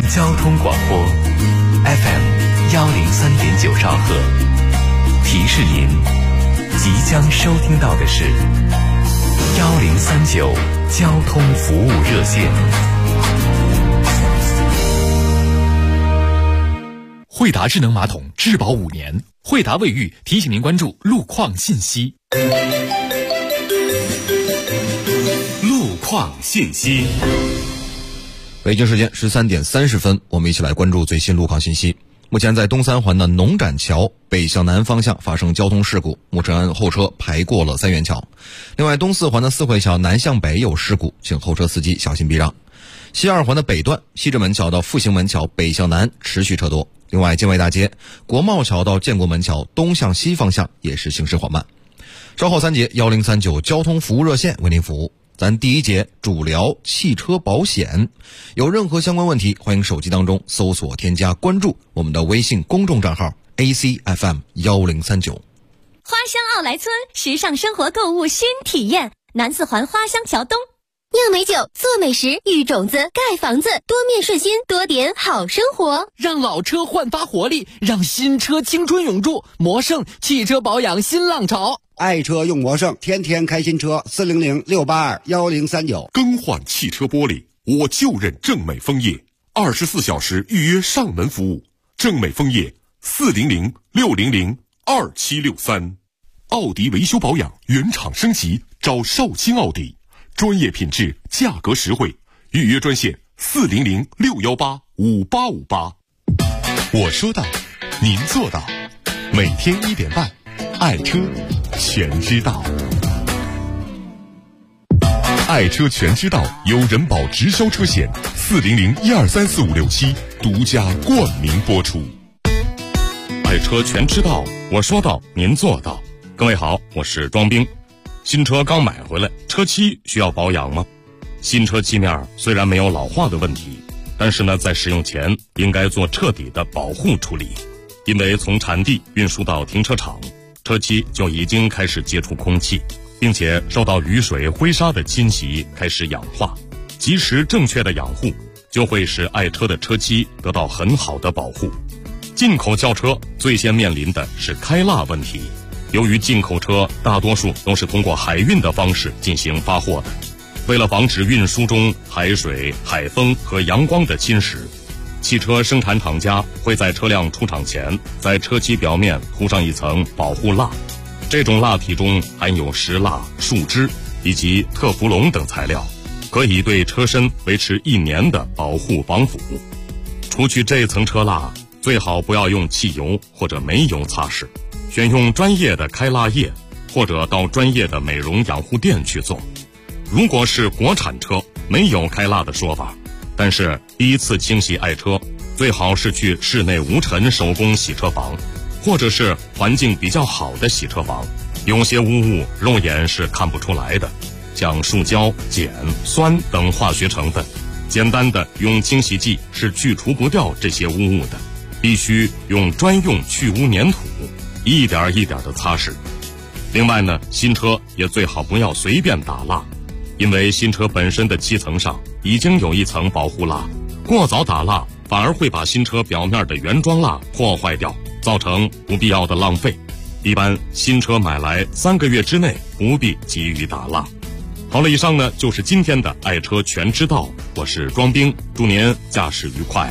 交通广播 FM103.9兆赫。提示您，即将收听到的是1039交通服务热线。 惠达智能马桶质保5年，惠达卫浴提醒您关注路况信息。 路况信息。 北京时间13点30分，我们一起来关注最新路况信息。目前在东三环的农展桥北向南方向发生交通事故，目前后车排过了三元桥。另外，东四环的四惠桥南向北有事故，请后车司机小心避让。西二环的北段西直门桥到复兴门桥北向南持续车多。另外，建外大街国贸桥到建国门桥东向西方向也是行驶缓慢。稍后3节1039交通服务热线为您服务。咱第一节主聊汽车保险，有任何相关问题，欢迎手机当中搜索添加关注我们的微信公众账号 ACFM1039。 花乡奥莱村时尚生活购物新体验，南四环花乡桥东。酿美酒，做美食，育种子，盖房子，多面顺心，多点好生活。 让老车焕发活力，让新车青春永驻。魔盛汽车保养新浪潮， 爱车用魔盛，天天开新车，400-682-1039。 更换汽车玻璃，我就认正美枫叶，24小时预约上门服务。正美枫叶400-600-2763。奥迪维修保养原厂升级，找绍兴奥迪。专业品质，价格实惠，预约专线400-618-5858。我说到，您做到，每天1点半，爱车全知道。爱车全知道由人保直销车险400-1234567独家冠名播出。爱车全知道，我说到，您做到。各位好，我是庄兵。新车刚买回来，车漆需要保养吗？新车漆面虽然没有老化的问题，但是呢，在使用前应该做彻底的保护处理，因为从产地运输到停车场，车漆就已经开始接触空气，并且受到雨水、灰沙的侵袭开始氧化。及时正确的养护，就会使爱车的车漆得到很好的保护。进口轿车最先面临的是开蜡问题。由于进口车大多数都是通过海运的方式进行发货的，为了防止运输中海水、海风和阳光的侵蚀，汽车生产厂家会在车辆出厂前在车漆表面涂上一层保护蜡。这种蜡体中含有石蜡、树脂以及特氟龙等材料，可以对车身维持1年的保护防腐。除去这层车蜡，最好不要用汽油或者煤油擦拭，选用专业的开蜡液，或者到专业的美容养护店去做。如果是国产车，没有开蜡的说法，但是第一次清洗爱车，最好是去室内无尘手工洗车房，或者是环境比较好的洗车房。有些污物肉眼是看不出来的，像塑胶、碱、酸等化学成分，简单的用清洗剂是去除不掉这些污物的，必须用专用去污粘土一点一点的擦拭。另外呢，新车也最好不要随便打蜡，因为新车本身的漆层上已经有一层保护蜡，过早打蜡反而会把新车表面的原装蜡破坏掉，造成不必要的浪费。一般新车买来3个月之内不必急于打蜡。好了，以上呢就是今天的爱车全知道，我是庄兵，祝您驾驶愉快。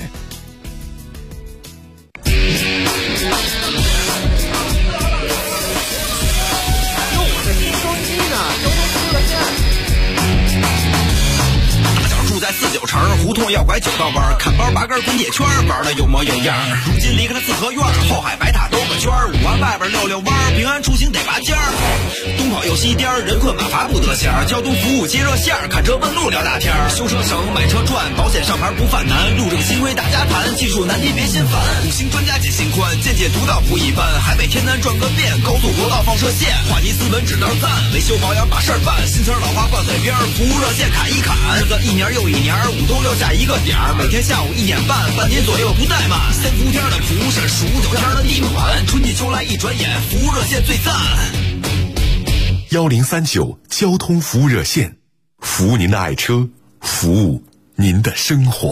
49城胡同要拐9道弯，看包拔根滚铁圈，玩的有模有样。如今离开了四合院，后海白塔兜个圈，5环外边溜溜弯，平安出行得拔尖儿。东跑又西颠，人困马乏不得闲。交通服务接热线，看车问路聊大天。修车省，买车赚，保险上牌不犯难。路这个新规大家谈，技术难题别心烦。5星专家解心宽，见解独到不一般。海北天南转个遍，高速国道放射线，话题斯文指道赞，维修保养把事儿办。新词老话挂嘴边，服务热线砍一砍。日子一年又一年，5都6下一个点儿，每天下午1点半，半年左右不怠慢。3伏天的蒲是数9天的地暖，春季秋来一转眼，服务热线最赞。 1039交通服务热线，服务您的爱车，服务您的生活。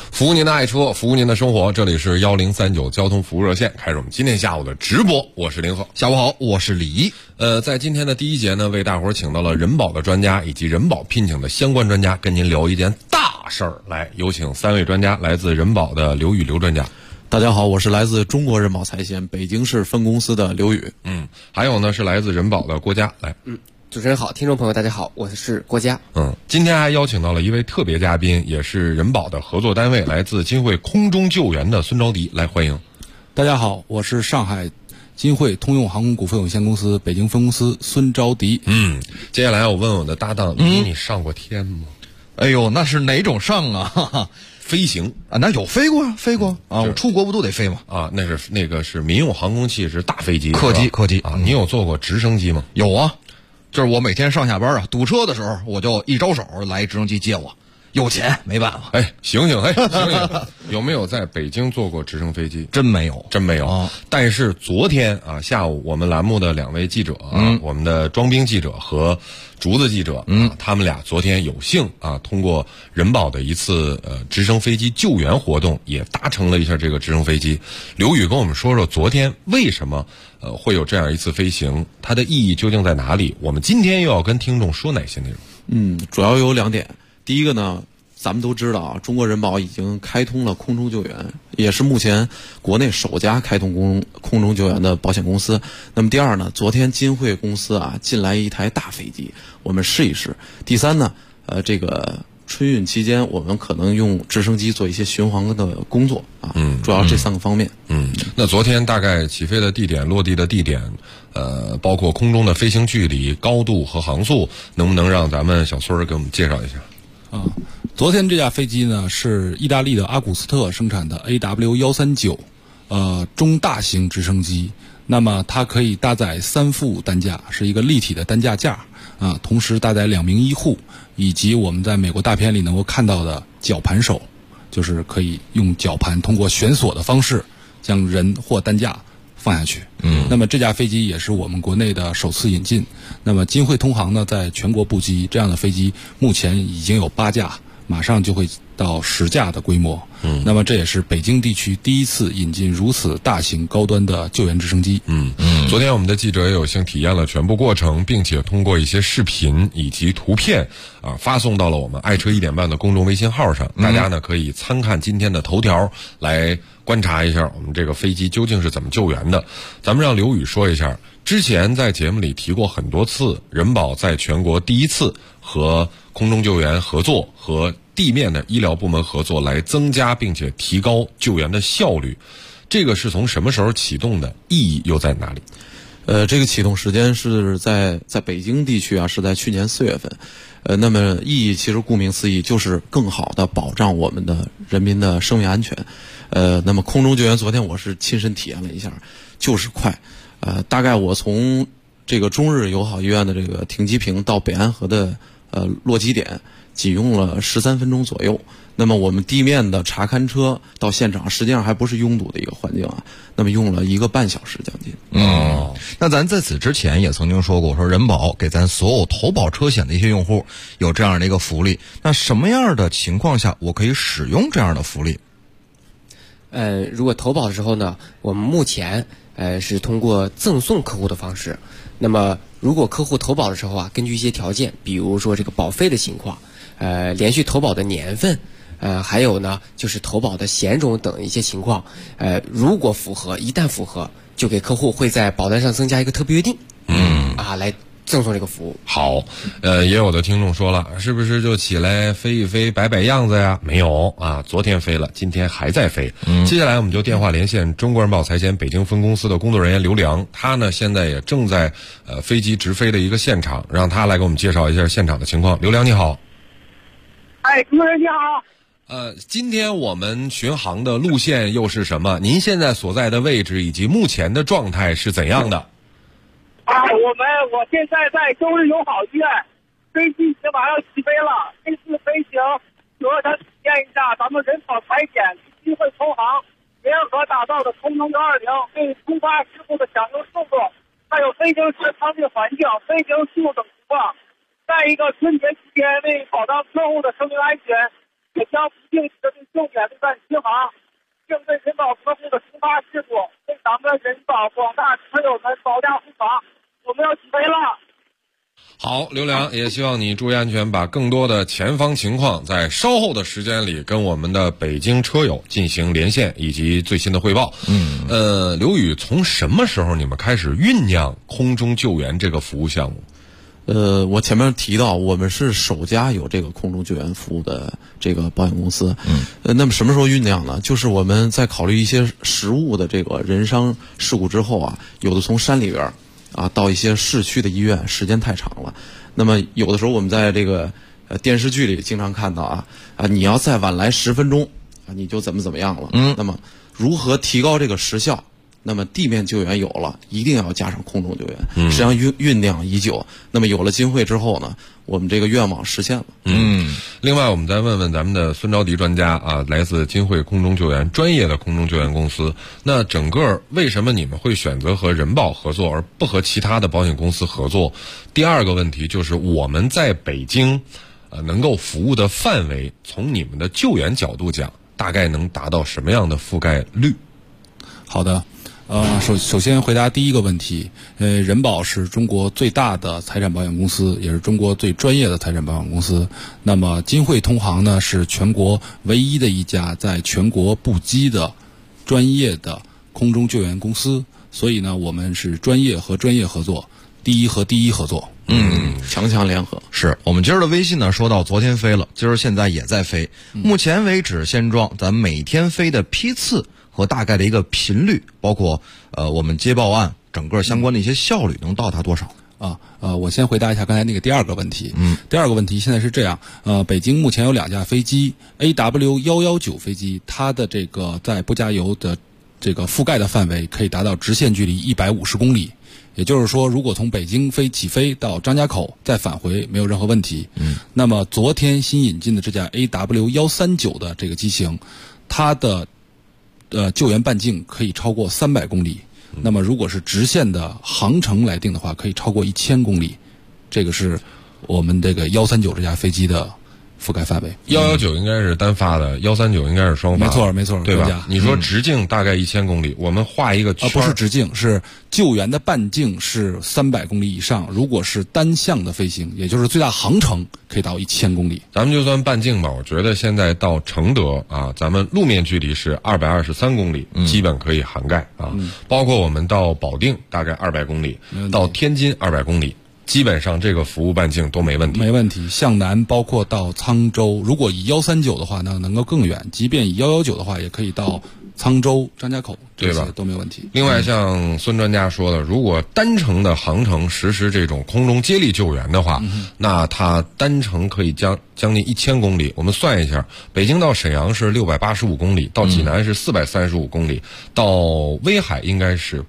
服务您的爱车，服务您的生活。这里是1039交通服务热线，开始我们今天下午的直播。我是林鹤， 下午好，我是李毅。 在今天的第一节呢，为大伙儿请到了人保的专家以及人保聘请的相关专家，跟您聊一件大事儿。来，有请3位专家，来自人保的刘宇刘专家。 大家好，我是来自中国人保财险北京市分公司的刘宇。 还有呢是来自人保的郭佳。来， 主持人好，听众朋友大家好，我是郭佳。 今天还邀请到了一位特别嘉宾，也是人保的合作单位，来自金汇空中救援的孙招迪。来，欢迎。 大家好，我是上海金汇通用航空股份有限公司北京分公司孙招迪。 接下来我问我的搭档，你上过天吗？ 哎呦，那是哪种上啊？哈哈， 飞行啊，那有飞过啊，我出国不都得飞吗？ 啊，那个是民用航空器，是大飞机， 客机啊。你有坐过直升机吗？ 有啊，就是我每天上下班啊，堵车的时候，我就一招手来直升机接我。有钱没办法。 醒醒，有没有在北京坐过直升飞机？ 真没有。 但是昨天啊下午，我们栏目的2位记者我们的装兵记者和竹子记者他们俩昨天有幸通过人保的一次直升飞机救援活动，也搭乘了一下这个直升飞机。刘宇跟我们说说昨天为什么会有这样一次飞行，它的意义究竟在哪里？我们今天又要跟听众说哪些内容？ 主要有2点。第一个呢，咱们都知道中国人保已经开通了空中救援，也是目前国内首家开通空中救援的保险公司。那么第二呢，昨天金汇公司进来一台大飞机，我们试一试。第三呢，这个春运期间我们可能用直升机做一些巡航的工作主要这3个方面。 那昨天大概起飞的地点、落地的地点，包括空中的飞行距离、高度和航速，能不能让咱们小孙儿给我们介绍一下？ 昨天这架飞机呢是意大利的阿古斯特生产的 AW139，中大型直升机。那么它可以搭载3副担架，是一个立体的担架架同时搭载2名医护，以及我们在美国大片里能够看到的绞盘手，就是可以用绞盘通过悬索的方式将人或担架放下去。那么这架飞机也是我们国内的首次引进。那么金汇通航呢，在全国布机，这样的飞机目前已经有8架，马上就会到10架的规模。那么这也是北京地区第一次引进如此大型高端的救援直升机。 昨天我们的记者也有幸体验了全部过程，并且通过一些视频以及图片发送到了我们爱车1点半的公众微信号上。大家呢可以参看今天的头条来观察一下我们这个飞机究竟是怎么救援的。咱们让刘宇说一下，之前在节目里提过很多次，人保在全国第一次和空中救援合作，和地面的医疗部门合作，来增加并且提高救援的效率。这个是从什么时候启动的？意义又在哪里？ 这个启动时间是在北京地区是在去年4月份。那么意义其实顾名思义，就是更好的保障我们的人民的生命安全。那么空中救援昨天我是亲身体验了一下，就是快。大概我从这个中日友好医院的这个停机坪到北安河的落基点，仅用了13分钟左右。那么我们地面的查勘车到现场，实际上还不是拥堵的一个环境那么用了1个半小时将近。 那咱在此之前也曾经说过，说人保给咱所有投保车险的一些用户有这样的一个福利。那什么样的情况下我可以使用这样的福利？ 如果投保的时候呢，我们目前是通过赠送客户的方式。那么如果客户投保的时候根据一些条件，比如说这个保费的情况，连续投保的年份，还有呢就是投保的险种等一些情况，如果一旦符合，就给客户会在保单上增加一个特别约定，来赠送这个服务。 好，也有的听众说了，是不是就起来飞一飞摆摆样子呀？没有昨天飞了，今天还在飞。接下来我们就电话连线中国人保财险北京分公司的工作人员刘良，他呢现在也正在飞机直飞的一个现场，让他来给我们介绍一下现场的情况。刘良你好。 主持人你好。 今天我们巡航的路线又是什么？您现在所在的位置以及目前的状态是怎样的？ 我现在在中日友好医院，飞机已经马上起飞了。这次飞行主要想体验一下咱们人保财险与金汇通航联合打造的空中120对突发事故的响应速度，还有飞行时舱内环境、飞行速度等情况。再一个，春节期间为保障客户的生命安全， 也将不定期的对重点对办巡航，应对人保客户的突发事故，为咱们人保广大车友们保驾护航。我们要起飞了。 好，刘良，也希望你注意安全，把更多的前方情况在稍后的时间里跟我们的北京车友进行连线以及最新的汇报。刘宇，从什么时候你们开始酝酿空中救援这个服务项目？ 我前面提到，我们是首家有这个空中救援服务的这个保险公司。那么什么时候酝酿呢？就是我们在考虑一些实物的这个人伤事故之后啊，有的从山里边到一些市区的医院时间太长了。那么有的时候我们在这个电视剧里经常看到你要再晚来10分钟你就怎么样了。那么如何提高这个时效？那么地面救援有了，一定要加上空中救援。实际上酝酿已久。那么有了金汇之后呢，我们这个愿望实现了。 另外我们再问问咱们的孙招迪专家来自金汇空中救援专业的空中救援公司，那整个为什么你们会选择和人保合作而不和其他的保险公司合作？第二个问题就是我们在北京能够服务的范围，从你们的救援角度讲，大概能达到什么样的覆盖率？ 好的。首先回答第一个问题，人保是中国最大的财产保险公司，也是中国最专业的财产保险公司。那么金汇通航呢，是全国唯一的一家在全国布机的专业的空中救援公司，所以呢，我们是专业和专业合作，第一和第一合作。 强联合。 是我们今儿的微信呢，说到昨天飞了，今儿现在也在飞。目前为止现状，咱每天飞的批次和大概的一个频率，包括我们接报案整个相关的一些效率能到达多少？ 我先回答一下刚才那个第二个问题。第二个问题现在是这样，北京目前有2架飞机 AW119 飞机，它的这个在不加油的这个覆盖的范围可以达到直线距离150公里。也就是说，如果从北京起飞到张家口再返回没有任何问题。那么昨天新引进的这架 AW139 的这个机型，它的救援半径可以超过300公里。那么如果是直线的航程来定的话，可以超过1000公里。这个是我们这个139这架飞机的覆盖范围。 119应该是单发的，139应该是双发的。 没错， 对吧？你说直径大概1000公里，我们画一个圈。 不是直径，是救援的半径是300公里以上。如果是单向的飞行，也就是最大航程可以到1000公里。 咱们就算半径吧，我觉得现在到承德咱们路面距离是223公里，基本可以涵盖包括我们到保定大概200公里，到天津200公里。基本上这个服务半径都没问题。 没问题，向南包括到沧州，如果以139的话，那能够更远；即便以119的话，也可以到沧州、张家口， 对吧？ 都没问题。 另外，像孙专家说的，如果单程的航程实施这种空中接力救援的话，那它单程可以将近1000公里。我们算一下，北京到沈阳是685公里，到济南是435公里，到威海应该是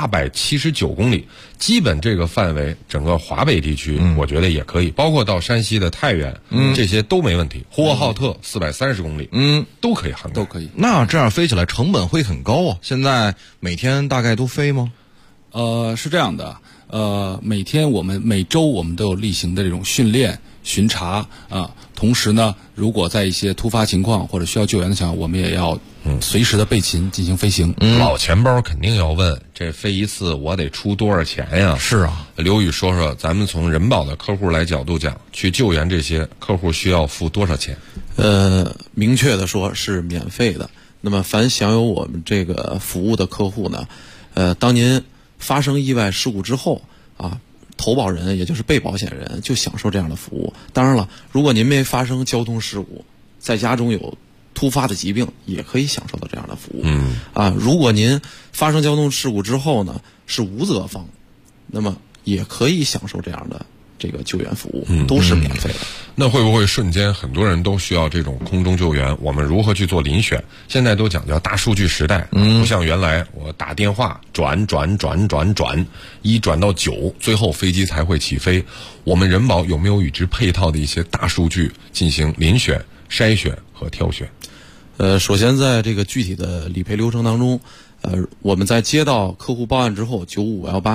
879公里，基本这个范围，整个华北地区，我觉得也可以，包括到山西的太原，这些都没问题。呼和浩特430公里，都可以涵盖， 都可以。 那这样飞起来成本会很高啊！现在每天大概都飞吗？ 是这样的，每周我们都有例行的这种训练、巡查同时呢，如果在一些突发情况或者需要救援的情况，我们也要随时的备勤进行飞行。 老钱包肯定要问，这飞一次我得出多少钱呀？ 是啊， 刘宇说说，咱们从人保的客户来角度讲，去救援这些客户需要付多少钱？ 明确的说是免费的。那么凡享有我们这个服务的客户呢，当您发生意外事故之后投保人也就是被保险人就享受这样的服务。当然了，如果您没发生交通事故，在家中有突发的疾病，也可以享受到这样的服务。如果您发生交通事故之后呢，是无责方，那么也可以享受这样的这个救援服务，都是免费的。 那会不会瞬间很多人都需要这种空中救援？我们如何去做遴选？现在都讲究大数据时代，不像原来我打电话转1转到9，最后飞机才会起飞。我们人保有没有与之配套的一些大数据进行遴选、筛选和挑选？ 首先在这个具体的理赔流程当中，我们在接到客户报案之后，95518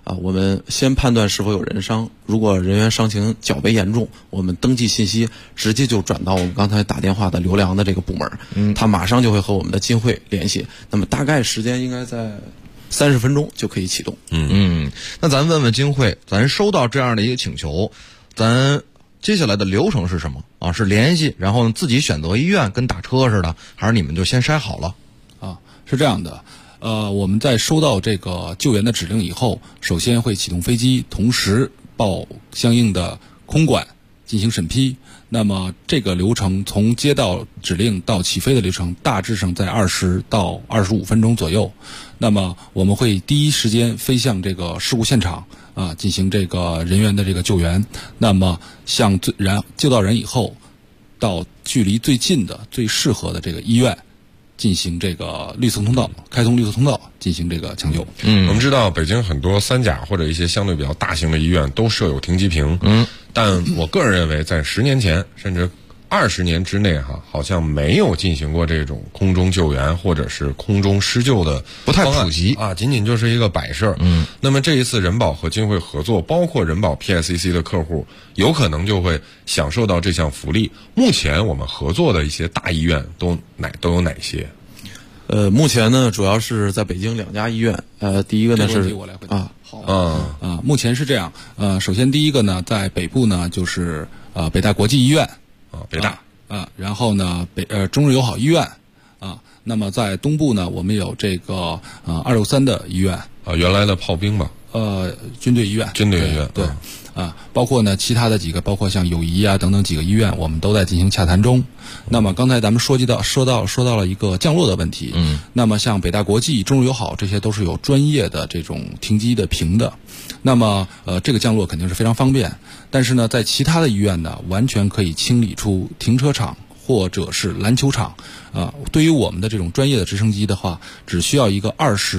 我们先判断是否有人伤，如果人员伤情较为严重，我们登记信息直接就转到我们刚才打电话的刘良的这个部门，他马上就会和我们的金汇联系，那么大概时间应该在30分钟就可以启动。 那咱问问金汇，咱收到这样的一个请求，咱接下来的流程是什么啊？是联系，然后自己选择医院，跟打车似的，还是你们就先筛好了？ 是这样的。我们在收到这个救援的指令以后，首先会启动飞机，同时报相应的空管进行审批。那么这个流程从接到指令到起飞的流程，大致上在20到25分钟左右。那么我们会第一时间飞向这个事故现场进行这个人员的这个救援。那么救到人以后，到距离最近的、最适合的这个医院，进行这个绿色通道，开通绿色通道进行这个抢救。 我们知道北京很多三甲或者一些相对比较大型的医院都设有停机坪。但我个人认为，在10年前甚至20年之内好像没有进行过这种空中救援或者是空中施救的不太普及仅仅就是一个摆设。那么这一次人保和金汇合作，包括人保 PSCC 的客户，有可能就会享受到这项福利。目前我们合作的一些大医院都有哪些？ 目前呢，主要是在北京2家医院。第一个呢是我来回答。目前是这样。首先第一个呢，在北部呢就是北大国际医院。 北大然后呢中日友好医院那么在东部呢，我们有这个263的医院原来的炮兵吧， 军队医院，对包括呢其他的几个，包括像友谊等等几个医院，我们都在进行洽谈中。那么刚才咱们说到了一个降落的问题。那么像北大国际、中日友好这些都是有专业的这种停机的坪的。那么这个降落肯定是非常方便，但是呢，在其他的医院呢，完全可以清理出停车场或者是篮球场。对于我们的这种专业的直升机的话，只需要一个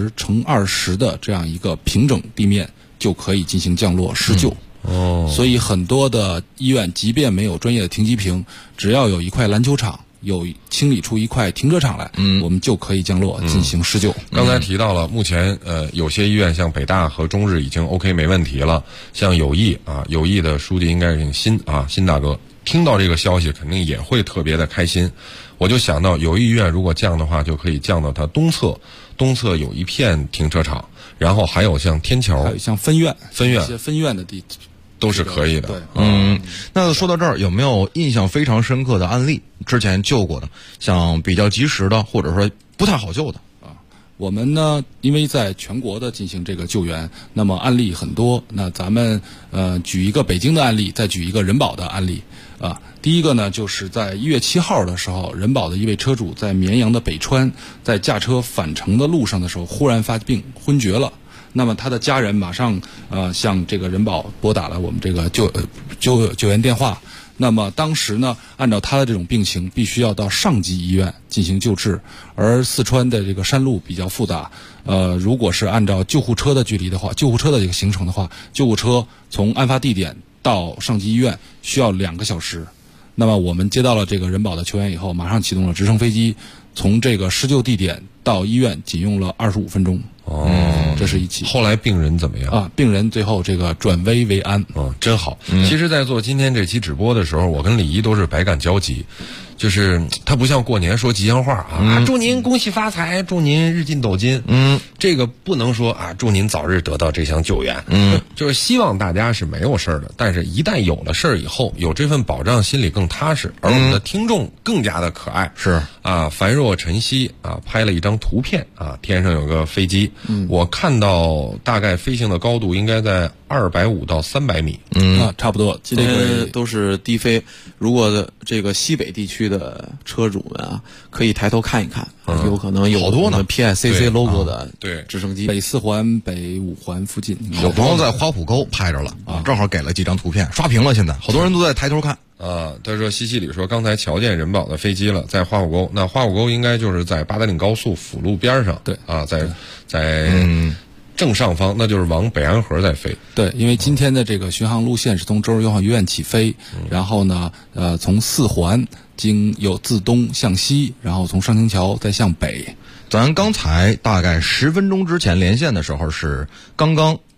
20×20的这样一个平整地面就可以进行降落施救。所以很多的医院即便没有专业的停机坪，只要有一块篮球场，有清理出一块停车场来，我们就可以降落进行施救。 刚才提到了，目前有些医院像北大和中日已经 OK 没问题了，像友谊友谊的书记应该是辛大哥，听到这个消息肯定也会特别的开心。我就想到友谊医院如果降的话，就可以降到它东侧有一片停车场，然后还有像天桥， 还有像分院一些分院的地都是可以的。 对， 那说到这儿，有没有印象非常深刻的案例？之前救过的，像比较及时的，或者说不太好救的我们呢，因为在全国的进行这个救援，那么案例很多。那咱们举一个北京的案例，再举一个人保的案例第一个呢，就是在1月7号的时候，人保的一位车主在绵阳的北川，在驾车返程的路上的时候，忽然发病昏厥了。那么他的家人马上向这个人保拨打了我们这个救援电话。那么当时呢，按照他的这种病情，必须要到上级医院进行救治，而四川的这个山路比较复杂，如果是按照救护车的距离的话，救护车的这个行程的话，救护车从案发地点到上级医院需要2个小时。那么我们接到了这个人保的求援以后，马上启动了直升飞机，从这个施救地点到医院仅用了25分钟。这是一起。 后来病人怎么样病人最后这个转危为安。 真好。其实在做今天这期直播的时候，我跟李怡都是百感交集。就是他不像过年说吉祥话祝您恭喜发财，祝您日进斗金。这个不能说祝您早日得到这项救援。就是希望大家是没有事儿的，但是一旦有了事儿以后，有这份保障，心里更踏实，而我们的听众更加的可爱。 是樊若晨曦拍了一张图片天上有个飞机，我看到大概飞行的高度应该在250到300米。 差不多。 今天都是低飞，如果这个西北地区的车主们可以抬头看一看，有可能有好多呢 PSCC logo 的直升机。 北4环、北5环附近， 有朋友在花圃沟拍着了正好给了几张图片，刷屏了。现在好多人都在抬头看。 他说西西里说刚才瞧见人保的飞机了，在花圃沟。那花圃沟应该就是在八达岭高速辅路边上。 对在正上方，那就是往北安河在飞。 对，因为今天的这个巡航路线是从中日友好医院起飞，然后呢，从4环有自东向西，然后从上清桥再向北。 咱刚才大概10分钟之前连线的时候是刚刚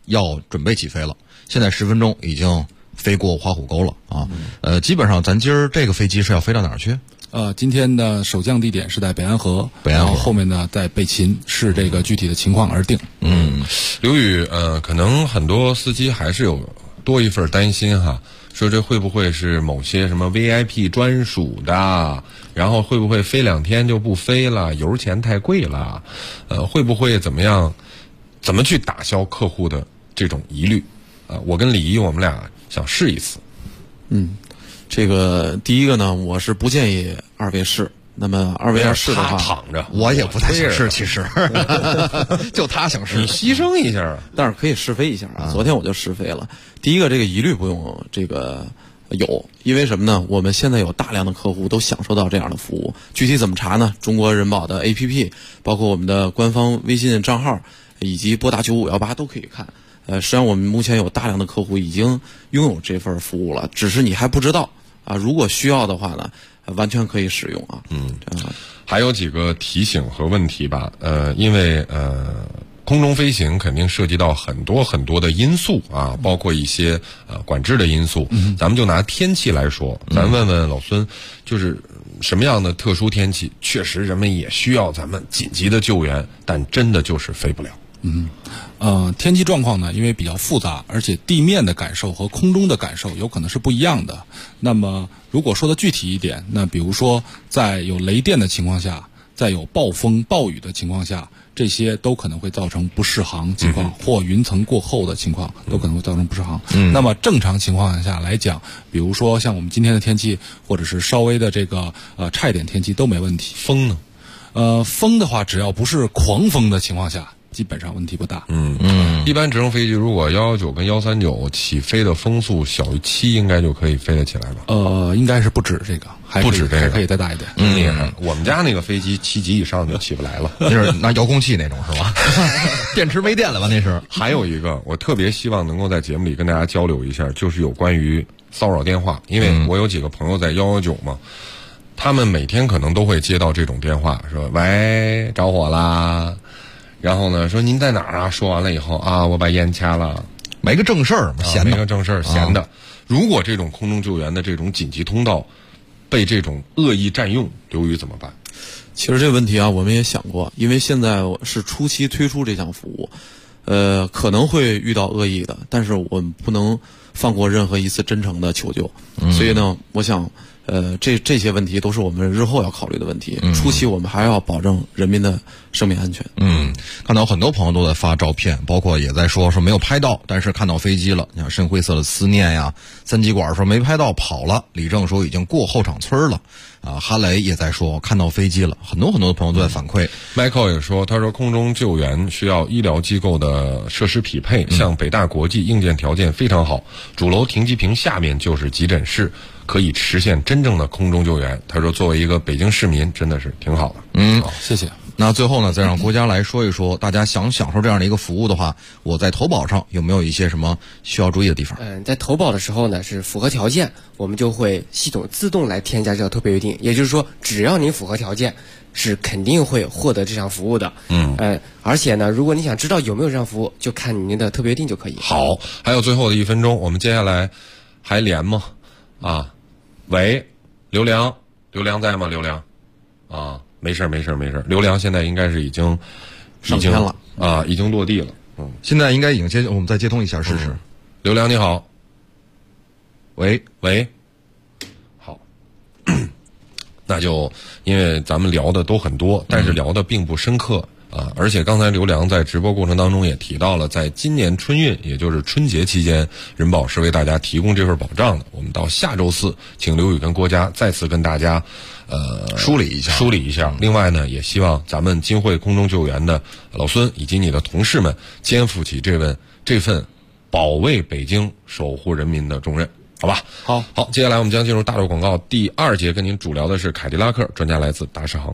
要准备起飞了，现在10分钟已经飞过花虎沟了啊。基本上咱今儿这个飞机是要飞到哪儿去？ 今天的首降地点是在北安河，然后后面呢在北秦，视这个具体的情况而定。 刘宇，可能很多司机还是有多一份担心哈，说这会不会是某些什么 VIP 专属的，然后会不会飞2天就不飞了，油钱太贵了，会不会怎么样？怎么去打消客户的这种疑虑？我跟李毅我们俩想试一次。 这个第一个呢，我是不建议2位试。那么2位要试的话， 他躺着， 我也不太想试，其实就他想试， 你牺牲一下啊， 但是可以试飞一下啊。昨天我就试飞了。第一个，这个疑虑不用这个有，因为什么呢？我们现在有大量的客户都享受到这样的服务。具体怎么查呢？中国人保的 APP， 包括我们的官方微信账号，以及拨打9518都可以看。实际上我们目前有大量的客户已经拥有这份服务了，只是你还不知道啊。如果需要的话呢，完全可以使用啊。 还有几个提醒和问题吧。因为空中飞行肯定涉及到很多很多的因素啊，包括一些管制的因素。咱们就拿天气来说，咱问问老孙，就是什么样的特殊天气，确实人们也需要咱们紧急的救援，但真的就是飞不了。 天气状况呢，因为比较复杂，而且地面的感受和空中的感受有可能是不一样的。那么如果说的具体一点，那比如说在有雷电的情况下，在有暴风暴雨的情况下，这些都可能会造成不适航情况，或云层过厚的情况都可能会造成不适航。那么正常情况下来讲，比如说像我们今天的天气，或者是稍微的这个差一点天气都没问题。 风呢？ 风的话，只要不是狂风的情况下，基本上问题不大。 一般直升飞机如果119跟139起飞的风速小于7，应该就可以飞得起来吧？ 应该是不止这个， 不止这个， 还可以再大一点。 厉害！我们家那个飞机7级以上就起不来了， 那是拿遥控器那种是吧？电池没电了吧？那是。 还有一个，我特别希望能够在节目里跟大家交流一下，就是有关于骚扰电话，因为我有几个朋友在119嘛。他们每天可能都会接到这种电话，说喂，着火啦，然后呢说您在哪儿啊？说完了以后啊，我把烟掐了， 没个正事儿嘛，闲的， 没个正事儿，闲的。如果这种空中救援的这种紧急通道被这种恶意占用，刘宇怎么办？ 其实这个问题啊，我们也想过，因为现在是初期推出这项服务，可能会遇到恶意的，但是我们不能放过任何一次真诚的求救。所以呢，我想。这些问题都是我们日后要考虑的问题。初期我们还要保证人民的生命安全。 看到很多朋友都在发照片，包括也在说没有拍到，但是看到飞机了。你看深灰色的思念呀，三极管说没拍到跑了，李正说已经过后场村了。哈雷也在说看到飞机了，很多的朋友都在反馈。 Michael 也说，他说空中救援需要医疗机构的设施匹配，像北大国际硬件条件非常好，主楼停机坪下面就是急诊室，可以实现真正的空中救援。他说作为一个北京市民真的是挺好的。 好，谢谢。 那最后呢，再让国家来说一说，大家想享受这样的一个服务的话，我在投保上有没有一些什么需要注意的地方？ 在投保的时候呢，是符合条件，我们就会系统自动来添加这个特别约定，也就是说，只要您符合条件，是肯定会获得这项服务的。而且呢，如果你想知道有没有这项服务，就看您的特别约定就可以。 好，还有最后的1分钟，我们接下来还连吗？喂，刘良在吗？刘良，没事。刘良现在应该是已经上天了已经落地了。 现在应该已经我们再接通一下试试。 刘良你好，喂，好，那就因为咱们聊的都很多，但是聊的并不深刻。而且刚才刘良在直播过程当中也提到了，在今年春运，也就是春节期间，人保是为大家提供这份保障的。我们到下周4，请刘宇跟郭嘉再次跟大家梳理一下。 另外呢，也希望咱们金汇空中救援的老孙以及你的同事们肩负起这份保卫北京、守护人民的重任，好吧？ 好， 接下来我们将进入大陆广告第2节，跟您主聊的是凯迪拉克，专家来自达世航。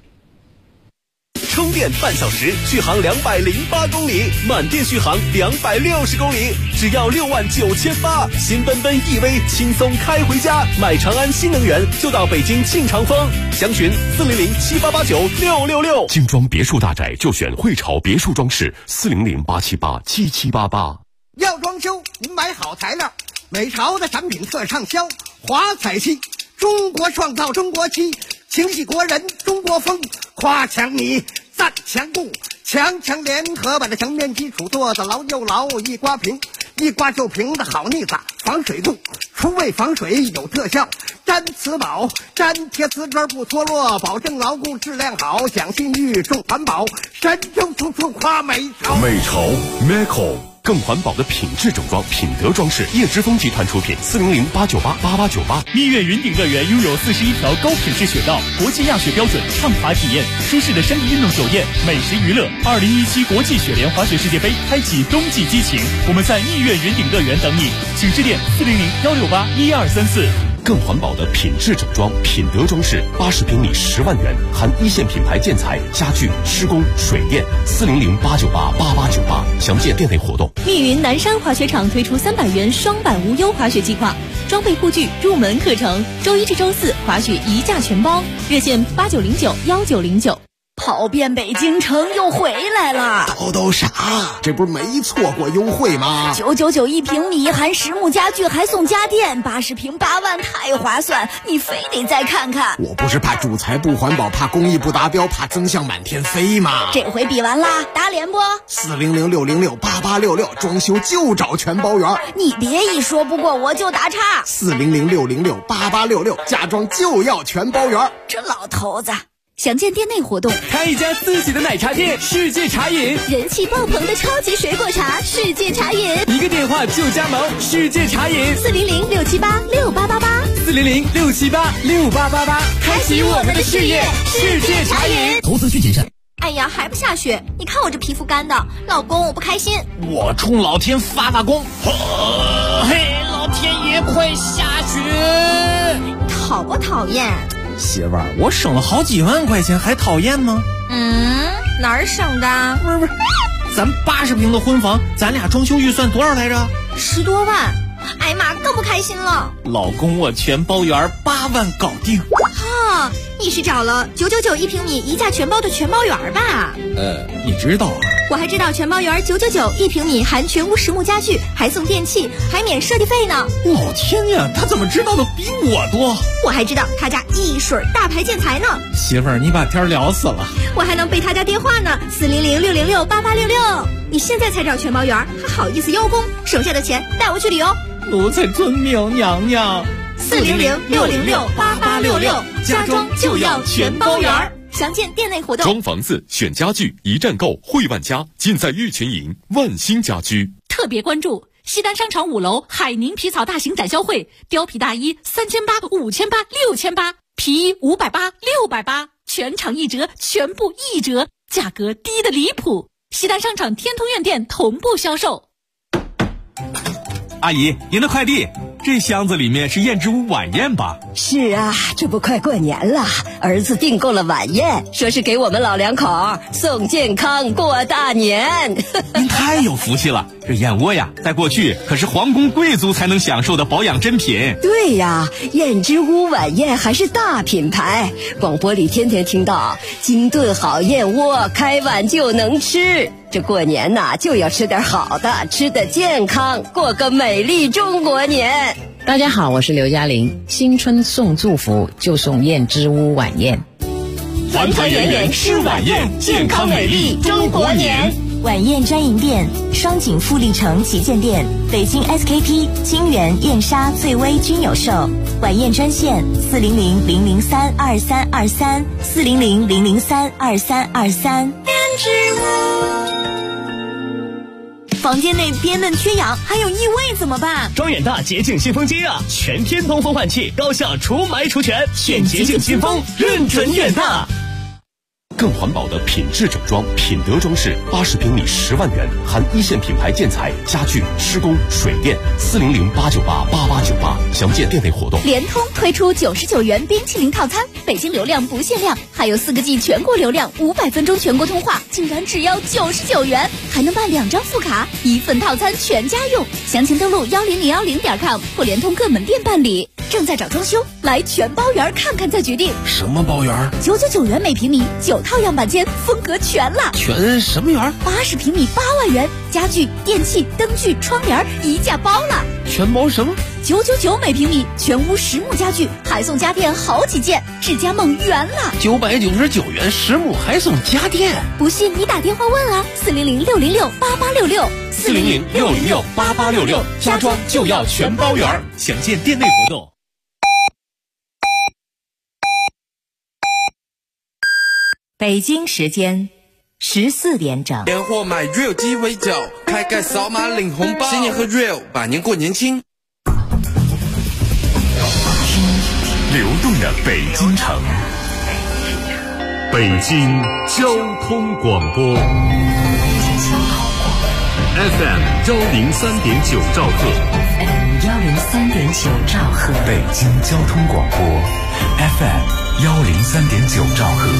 充电半小时，续航208公里，满电续航260公里，只要69800，新奔奔 EV 轻松开回家。买长安新能源就到北京庆长坊，详询40078896666。 精装别墅大宅就选汇潮别墅装饰，400878788。 要装修，您买好材料，美潮的产品特畅销。华彩漆，中国创造中国漆，情系国人中国风。夸墙你，赞墙固，强强联合，把这墙面基础做得牢又牢，一刮平，一刮就平的好腻子，防水度，除味防水有特效。粘瓷宝，粘贴瓷砖不脱落，保证牢固质量好，讲信誉重环保，神州处处夸美潮。 美潮 Meco 更环保的品质整装，品德装饰，叶之峰集团出品，400-898-8898。 蜜月云顶乐园拥有41条高品质雪道，国际亚雪标准，畅滑体验，舒适的山地运动酒店，美食娱乐。2017国际雪联滑雪世界杯开启冬季激情，我们在蜜月云顶乐园等你，请致电400-168-1234。 更环保的品质整装，品德装饰，80平米10万元，含一线品牌建材、家具、施工、水电，400-898-8898。详见店内活动。 密云南山滑雪场推出300元双板无忧滑雪计划，装备护具、入门课程，周一至周四滑雪一价全包，热线89091909。跑遍北京城又回来了， 都啥？这不是没错过优惠吗 ？999一平米，含实木家具还送家电，80平8万，太划算！你非得再看看。 我不是怕主材不环保，怕工艺不达标，怕增项满天飞吗？ 这回比完啦，打脸不 ？400-606-8866，装修就找全包圆。 你别一说不过我就打岔。 400-606-8866，家装就要全包圆。 这老头子。详见店内活动。 开一家自己的奶茶店，世界茶饮， 人气爆棚的超级水果茶，世界茶饮， 一个电话就加盟，世界茶饮 ，400-678-6888，400-678-6888， 开启我们的事业，世界茶饮。 投资需谨慎。 哎呀，还不下雪？你看我这皮肤干的，老公我不开心。 我冲老天发功，嘿，老天爷快下雪！ 讨不讨厌？ 媳妇儿，我省了好几万块钱，还讨厌吗？ 哪儿省的？ 不是，咱80平的婚房，咱俩装修预算多少来着 ？10多万。哎呀妈，更不开心了。 老公，我全包圆，8万搞定。 哈，你是找了999一平米一价全包的全包圆吧？ 你知道啊？ 我还知道全包圆999一平米，含全屋实木家具，还送电器，还免设计费呢。 老天呀，他怎么知道的比我多？ 我还知道他家一水大牌建材呢。 媳妇儿，你把天聊死了。 我还能背他家电话呢，400-606-8866。你现在才找全包圆，还好意思邀功？省下的钱带我去旅游。 奴才遵命，娘娘。 400-606-8866，家装就要全包圆。详见店内活动。 装房子、选家具，一站购，汇万家，尽在玉泉营万兴家居。 特别关注西单商场5楼海宁皮草大型展销会，貂皮大衣3800、5800、6800，皮衣580、680，全场1折，全部1折，价格低的离谱。西单商场天通苑店同步销售。 阿姨，您的快递。这箱子里面是燕之屋晚宴吧？ 是啊，这不快过年了，儿子订购了晚宴，说是给我们老两口送健康过大年。 您太有福气了，这燕窝呀，在过去可是皇宫贵族才能享受的保养珍品。 对呀，燕之屋晚宴还是大品牌，广播里天天听到精炖好燕窝，开碗就能吃。这过年呐，就要吃点好的，吃得健康，过个美丽中国年。 大家好，我是刘嘉玲。新春送祝福就送燕之屋晚宴， 团团圆圆吃晚宴，健康美丽中国年。 晚宴专营店：双井富力城旗舰店、北京 SKP、金源、燕莎、醉威均有售。晚宴专线400-003-2323，400-003-2323。房间内憋闷缺氧，还有异味怎么办？ 装远大洁净新风机啊，全天通风换气，高效除霾除醛，选洁净新风，认准远大。 更环保的品质整装，品德装饰，80平米10万元，含一线品牌建材、家具、施工、水电，400-898-8898。详见店内活动。 联通推出99元冰淇淋套餐，北京流量不限量，还有4个G 全国流量，500分钟全国通话，竟然只要99元，还能办2张副卡，1份套餐全家用。详情登录10010.com或联通各门店办理。 正在找装修，来全包园看看再决定。 什么包园 ？999元每平米，9套样板间，风格全了。 全什么园 ？80平米8万元，家具、电器、灯具、窗帘一价包了。 全包什么 ？999每平米，全屋实木家具，还送家电好几件，智家梦圆了。 999元实木还送家电， 不信你打电话问啊，400-606-8866，400-606-8866， 家装就要全包圆，详见店内活动。 北京时间14点整。 年货买 real 鸡尾酒，开盖扫码领红包，新年和 real， 百年过年轻。 流动的北京城，北京交通广播 FM 103.9兆赫 ，103.9兆赫， 北京交通广播 FM 103.9兆赫。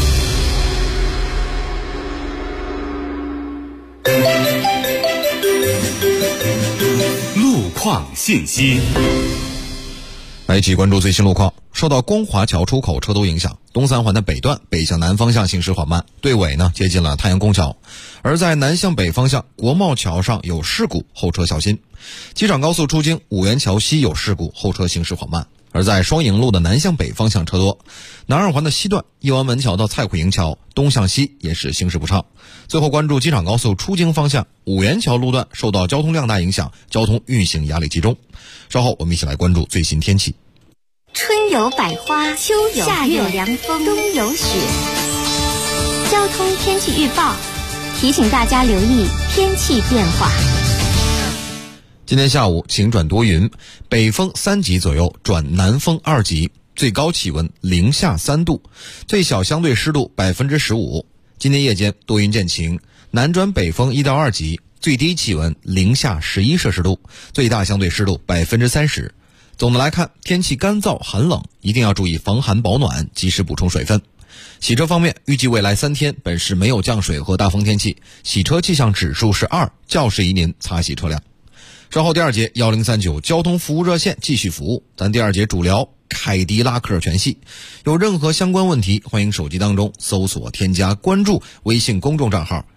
路况信息。 来一起关注最新路况。受到光华桥出口车多影响，东三环的北段北向南方向行驶缓慢，队尾呢接近了太阳宫桥。而在南向北方向国贸桥上有事故，后车小心。机场高速出京五元桥西有事故，后车行驶缓慢。而在双营路的南向北方向车多，南二环的西段义湾门桥到蔡苦营桥东向西也是行驶不畅。最后关注机场高速出京方向五元桥路段受到交通量大影响，交通运行压力集中。稍后我们一起来关注最新天气。 春有百花，秋有夏有凉风，冬有雪。交通天气预报提醒大家留意天气变化。 今天下午晴转多云，北风3级左右转南风2级，最高气温零下3度，最小相对湿度15%。今天夜间多云见晴，南转北风1到2级，最低气温零下11摄氏度，最大相对湿度30%。总的来看，天气干燥寒冷，一定要注意防寒保暖，及时补充水分。洗车方面，预计未来3天本市没有降水和大风天气，洗车气象指数是2，较适宜您擦洗车辆。稍后第2节1039交通服务热线继续服务，咱第2节主聊凯迪拉克全系。有任何相关问题，欢迎手机当中搜索添加关注微信公众账号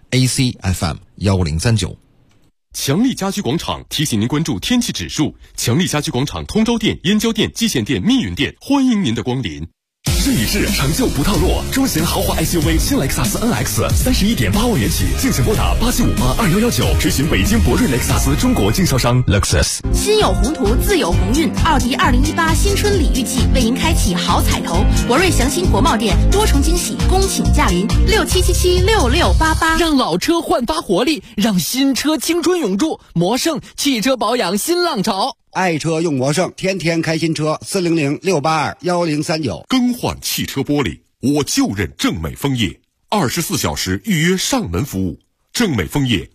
ACFM1039。 强力家居广场提醒您关注天气指数。强力家居广场通州店、燕郊店、蓟县店、密云店，欢迎您的光临。 试一试，成就不套路。中型豪华 SUV 新雷克萨斯 NX 31.8万元起，敬请拨打87582119，垂询北京博瑞雷克萨斯中国经销商 Lexus。 心有宏图，自有鸿运。奥迪2018新春礼遇季为您开启好彩头，博瑞祥鑫国贸店多重惊喜，恭请驾临，67776688， 让老车焕发活力，让新车青春永驻。魔盛汽车保养新浪潮。 爱车用魔盛，天天开新车，400-682-1039。 更换汽车玻璃，我就认正美枫叶，24小时预约上门服务。正美枫叶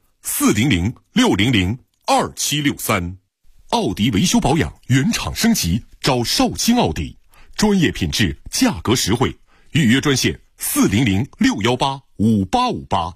400-600-2763。奥迪维修保养原厂升级，找少卿奥迪，专业品质，价格实惠。预约专线400-618-5858。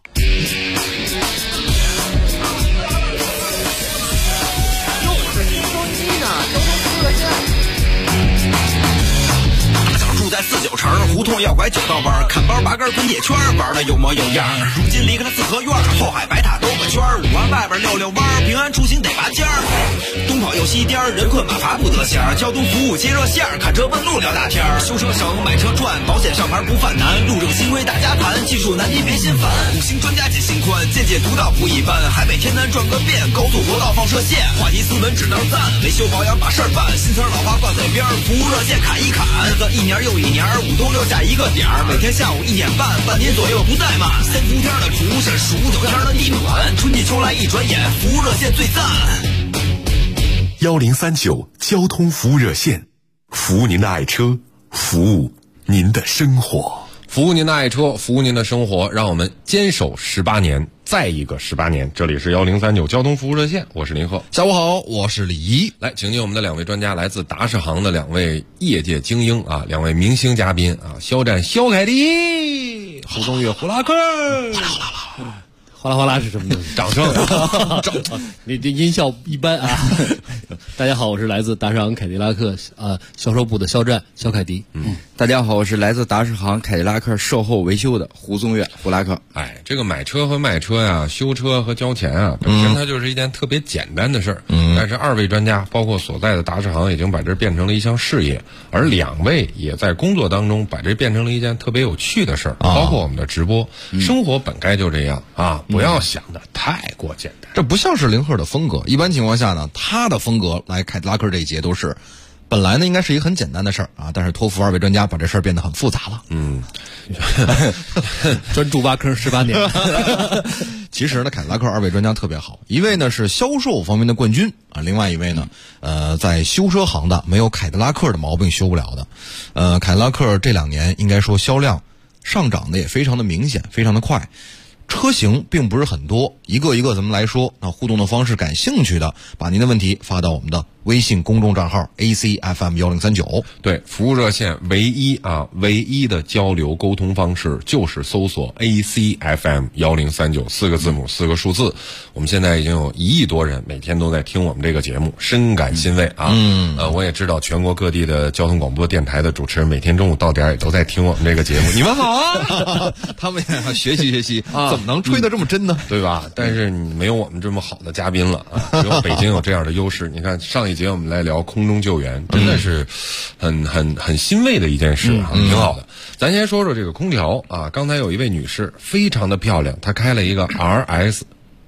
住在49城胡同要拐9道弯，看包拔根滚铁圈，玩的有模有样。如今离开了四合院，后海白塔兜个圈，5环外边溜溜弯，平安出行得拔尖儿。东跑又西颠，人困马乏不得闲。交通服务接热线，看车问路聊大天。修车省，买车赚，保险上牌不犯难。路政新规大家谈，技术难题别心烦。5星专家解心宽，见解独到不一般。海北天南转个遍，高速国道放射线，话题斯文只能赞。维修保养把事儿办，新词老话挂嘴边，服务热线砍一砍。日子一年又一年，5冬6夏一个点儿，每天下午1点半，半年左右不怠慢。3伏天的厨师，15九天的地暖，春季秋来一转眼，服务热线最赞。 1039交通服务热线，服务您的爱车，服务您的生活。 服务您的爱车，服务您的生活，让我们坚守18年，再一个18年。这里是1039交通服务热线，我是林鹤。 下午好，我是李怡。 来，请进我们的2位专家，来自达世行的2位业界精英啊，2位明星嘉宾啊，肖战肖凯迪，胡宗岳胡拉克。 哗啦哗啦是什么东西？ 掌声！ 你这音效一般啊。 大家好，我是来自达士昂凯迪拉克销售部的肖战肖凯迪。 大家好，我是来自达士昂凯迪拉克售后维修的胡宗岳胡拉克。 哎，这个买车和卖车呀，修车和交钱啊，本身它就是一件特别简单的事儿。但是二位专家，包括所在的达士昂，已经把这变成了一项事业，而两位也在工作当中把这变成了一件特别有趣的事儿。包括我们的直播，生活本该就这样啊，不要想的太过简单。 这不像是林赫的风格，一般情况下呢，他的风格来凯迪拉克这一节都是，本来呢应该是一个很简单的事儿啊，但是托付二位专家把这事儿变得很复杂了。 专注挖坑18年。 其实呢，凯迪拉克二位专家特别好，一位呢是销售方面的冠军啊，另外一位呢，在修车行的没有凯迪拉克的毛病修不了的。凯迪拉克这2年应该说销量上涨的也非常的明显，非常的快。车型并不是很多，一个一个咱们来说。那互动的方式，感兴趣的把您的问题发到我们的微信公众账号 ACFM1039。 对，服务热线唯一的交流沟通方式就是搜索 ACFM1039 4个字母4个数字。我们现在已经有1亿多人每天都在听我们这个节目，深感欣慰啊。我也知道全国各地的交通广播电台的主持人每天中午到点也都在听我们这个节目。你们好啊！ 他们也学习啊，怎么能吹得这么真呢？ 对吧？但是你没有我们这么好的嘉宾了啊！只有北京有这样的优势。你看上一节我们来聊空中救援，真的是很欣慰的一件事啊，挺好的。咱先说说这个空调啊，刚才有一位女士非常的漂亮，她开了一个 SRX，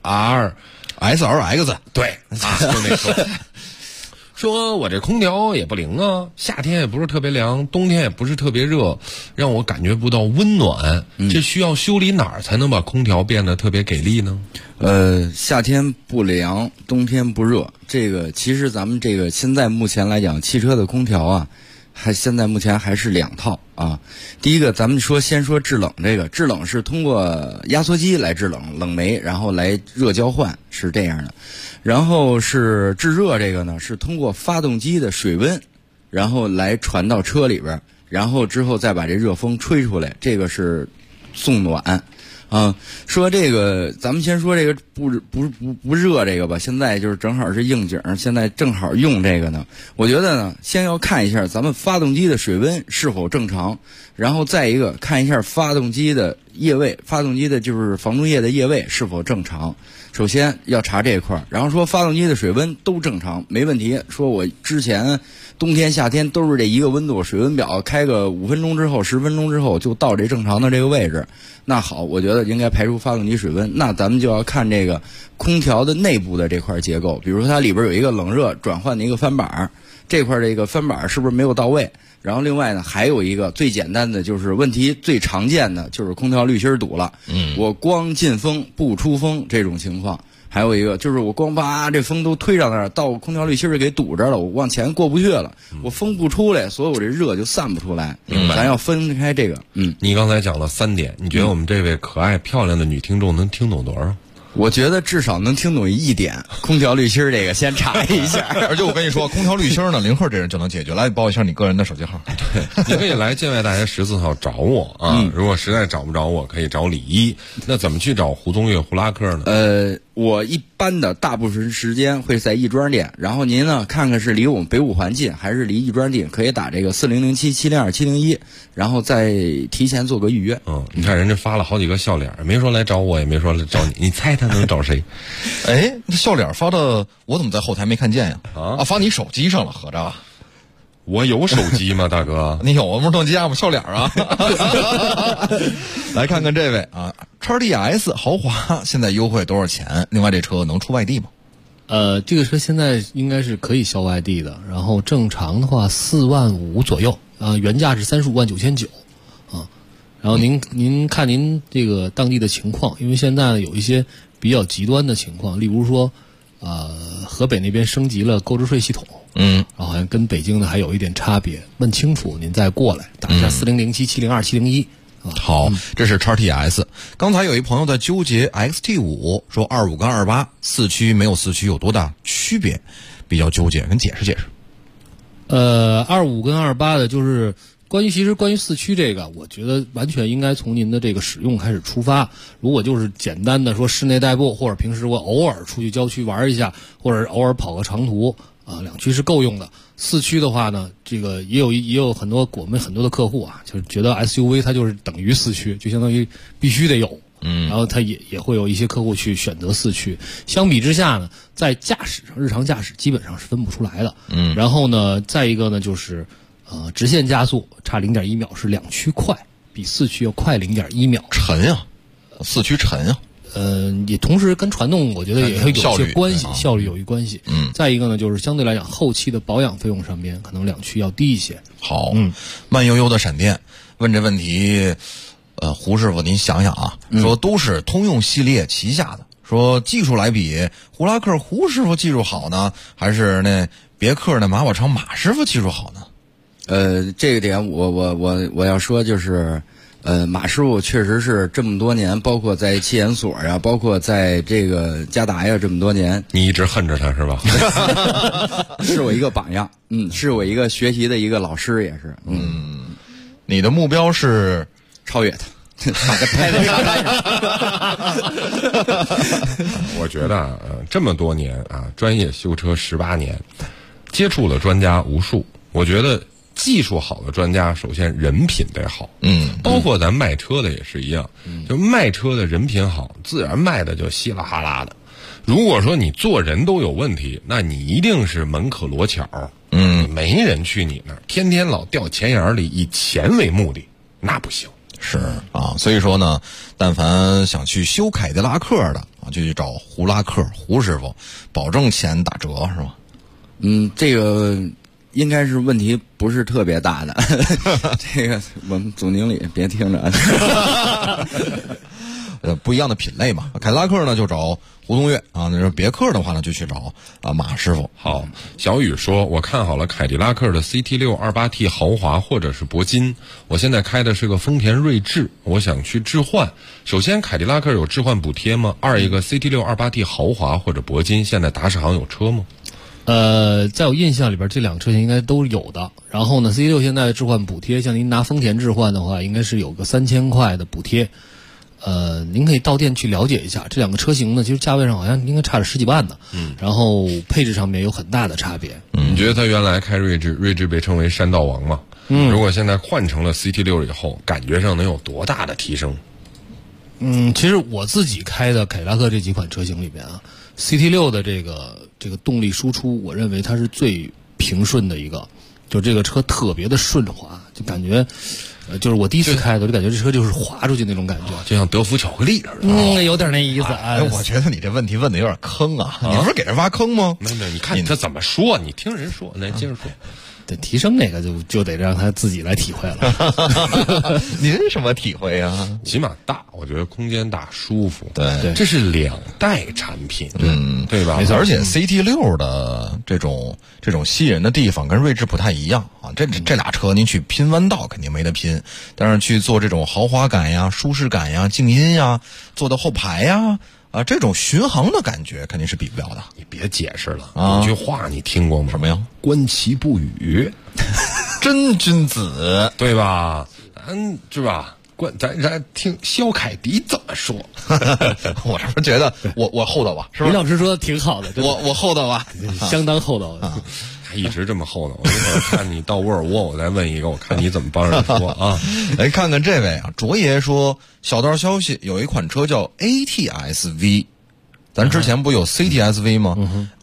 对啊，就那个。说我这空调也不灵啊，夏天也不是特别凉，冬天也不是特别热，让我感觉不到温暖。这需要修理哪儿才能把空调变得特别给力呢？ 夏天不凉，冬天不热，这个其实咱们这个现在目前来讲，汽车的空调啊，现在目前还是2套啊。第一个，咱们先说制冷，这个制冷是通过压缩机来制冷，冷媒然后来热交换，是这样的。然后是制热，这个呢是通过发动机的水温，然后来传到车里边，然后之后再把这热风吹出来，这个是送暖。说这个，咱们先说这个不热这个吧。现在就是正好是应景，现在正好用这个呢。我觉得呢，先要看一下咱们发动机的水温是否正常，然后再一个看一下发动机的液位，发动机的就是防冻液的液位是否正常。首先要查这一块，然后说发动机的水温都正常，没问题。说我之前冬天夏天都是这一个温度，水温表开个5分钟之后10分钟之后就到这正常的这个位置，那好，我觉得应该排除发动机水温。那咱们就要看这个空调的内部的这块结构，比如说它里边有一个冷热转换的一个翻板，这块这个翻板是不是没有到位？然后另外呢，还有一个最简单的就是问题最常见的就是空调滤芯堵了。我光进风不出风这种情况。还有一个就是我光把这风都推上那儿，到空调滤芯给堵着了，我往前过不去了，我风不出来，所以我这热就散不出来。咱要分开这个。 你刚才讲了3点，你觉得我们这位可爱漂亮的女听众能听懂多少？ 我觉得至少能听懂1点，空调滤芯这个先查一下。 而且我跟你说，空调滤芯呢，林赫这人就能解决。来报一下你个人的手机号。 对，你可以来建外大街14号找我啊。如果实在找不着我，可以找李一。那怎么去找胡宗岳、胡拉克呢？ 我一般的大部分时间会在亦庄店，然后您呢看看是离我们北五环近还是离亦庄近，可以打这个4007-702-701，然后再提前做个预约。 你看人家发了好几个笑脸，没说来找我，也没说来找你，你猜他能找谁？ 哎，笑脸发的我怎么在后台没看见呀？发你手机上了，合着。 我有手机吗，大哥？ 你有啊？不是诺基亚吗？笑脸啊！来看看这位啊，XDS 豪华现在优惠多少钱？另外这车能出外地吗？ 这个车现在应该是可以销外地的，然后正常的话4万5左右啊，原价是35万9,900啊。然后您看您这个当地的情况，因为现在有一些比较极端的情况，例如说河北那边升级了购置税系统。然后好像跟北京的还有一点差别，问清楚您再过来打一下4007-702-701。 好，这是 XTS。刚才有一朋友在纠结 XT5， 说25跟28四驱没有四驱有多大区别，比较纠结，跟解释解释。 25跟28的就是其实关于四驱这个，我觉得完全应该从您的这个使用开始出发。如果就是简单的说室内代步，或者平时我偶尔出去郊区玩一下，或者偶尔跑个长途 2驱是够用的。4驱的话呢，这个也有很多我们很多的客户啊，就是觉得 SUV 它就是等于4驱，就相当于必须得有。然后它也会有一些客户去选择4驱。相比之下呢，在驾驶上，日常驾驶基本上是分不出来的。然后呢，再一个呢就是直线加速差0.1秒是2驱快，比4驱要快0.1秒。 沉呀，4驱沉呀。 也同时跟传动我觉得也会有些关系，效率有一关系。再一个呢，就是相对来讲后期的保养费用上面可能2驱要低一些。 好，慢悠悠的闪电问这问题。胡师傅，您想想啊，说都是通用系列旗下的，说技术来比，胡拉克胡师傅技术好呢，还是那别克的马宝昌马师傅技术好呢？ 这个点我要说就是，马师傅确实是这么多年，包括在气研所呀，包括在这个嘉达呀这么多年， 你一直恨着他是吧？ 是我一个榜样，是我一个学习的一个老师，也是， 你的目标是？ 超越他，把他拍在沙滩上。我觉得这么多年啊，专业修车18年，接触了专家无数。我觉得技术好的专家，首先人品得好。包括咱卖车的也是一样，就卖车的人品好，自然卖的就稀拉哈拉的。如果说你做人都有问题，那你一定是门可罗巧。没人去你那儿，天天老掉钱眼里，以钱为目的，那不行。 是啊，所以说呢，但凡想去修凯迪拉克的啊，就去找胡拉克胡师傅，保证钱打折，是吧？ 这个应该是问题不是特别大的。这个我们总经理别听着。 不一样的品类嘛，凯迪拉克呢就找胡宗岳啊，那别克的话呢就去找马师傅。 好，小雨说，我看好了凯迪拉克的 CT6 28T 豪华或者是铂金，我现在开的是个丰田锐志，我想去置换。首先，凯迪拉克有置换补贴吗？二一个 CT6 28T 豪华或者铂金，现在达世行有车吗？ 在我印象里边，这2个车型应该都有的。然后呢 ，CT6 现在置换补贴，像您拿丰田置换的话，应该是有个3000块的补贴。您可以到店去了解一下这2个车型呢，其实价位上好像应该差着10几万呢。然后配置上面有很大的差别。 你觉得他原来开锐志被称为山道王吗？如果现在换成了 CT6 以后，感觉上能有多大的提升？ 其实我自己开的凯迪拉克这几款车型里边啊 ，CT6 的这个动力输出，我认为它是最平顺的一个，就这个车特别的顺滑，就感觉。就是我第一次开的，我就感觉这车就是滑出去那种感觉， 就像德芙巧克力似的。 有点那意思啊。 我觉得你这问题问的有点坑啊！你不是给人挖坑吗？ 没有，你看他怎么说，你听人说，来接着说。 对，提升那个就得让他自己来体会了。 您什么体会啊？ 起码大，我觉得空间大，舒服。 对， 这是2代产品，对吧？ 没错。而且 CT6 的这种吸引人的地方跟锐志不太一样啊。这俩车您去拼弯道肯定没得拼，但是去做这种豪华感呀、舒适感呀、静音呀，坐到后排呀。这种巡航的感觉肯定是比不了的。 你别解释了有句话你听过吗？ 什么呀？ 观其不语， 真君子， 对吧？是吧？咱听肖凯迪怎么说。 我是不是觉得我厚道吧？是吧？ 李老师说的挺好的， 我厚道吧？ 相当厚道啊！一直这么厚道，我一会儿看你到沃尔沃，我再问一个，我看你怎么帮人说啊？ 来看看这位啊，卓爷说，小道消息，有一款车叫 ATS-V， 咱之前不有 CTS-V 吗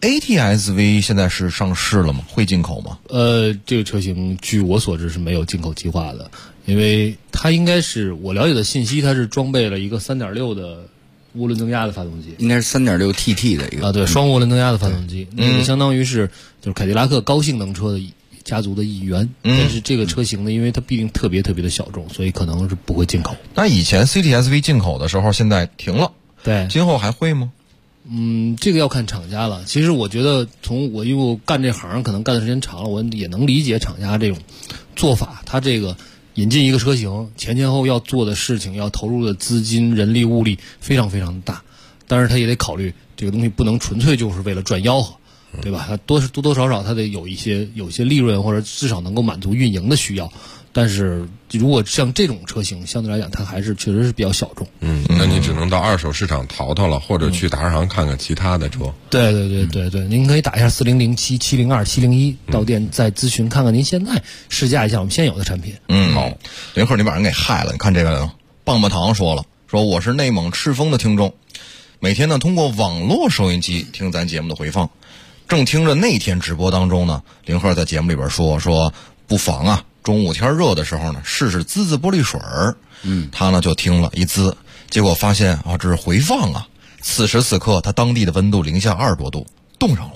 ？ATS-V 现在是上市了吗？会进口吗？ 这个车型据我所知是没有进口计划的，因为它应该是我了解的信息，它是装备了一个3.6的涡轮增压的发动机， 应该是3.6 TT 的一个对，双涡轮增压的发动机，那个相当于是就是凯迪拉克高性能车的家族的一员。但是这个车型呢，因为它毕竟特别的小众，所以可能是不会进口。 那以前 CTS-V 进口的时候，现在停了， 对， 今后还会吗？ 这个要看厂家了。其实我觉得因为我干这行可能干的时间长了，我也能理解厂家这种做法。它这个引进一个车型，前后要做的事情，要投入的资金、人力、物力非常非常大。但是他也得考虑这个东西不能纯粹就是为了赚吆喝，对吧？它多少它得有一些利润，或者至少能够满足运营的需要。 但是如果像这种车型，相对来讲它还是确实是比较小众。 那你只能到二手市场淘淘了，或者去打赏看看其他的车。 对，您可以打一下4007-702-701到店再咨询看看您现在试驾一下我们现有的产品。 好，林鹤你把人给害了。你看这个棒棒糖说我是内蒙赤峰的听众，每天呢通过网络收音机听咱节目的回放，正听着那天直播当中呢，林鹤在节目里边说不妨啊中午天热的时候呢试试滋滋玻璃水儿。他呢就听了一滋，结果发现这是回放啊。此时此刻他当地的温度-20多度，冻上了。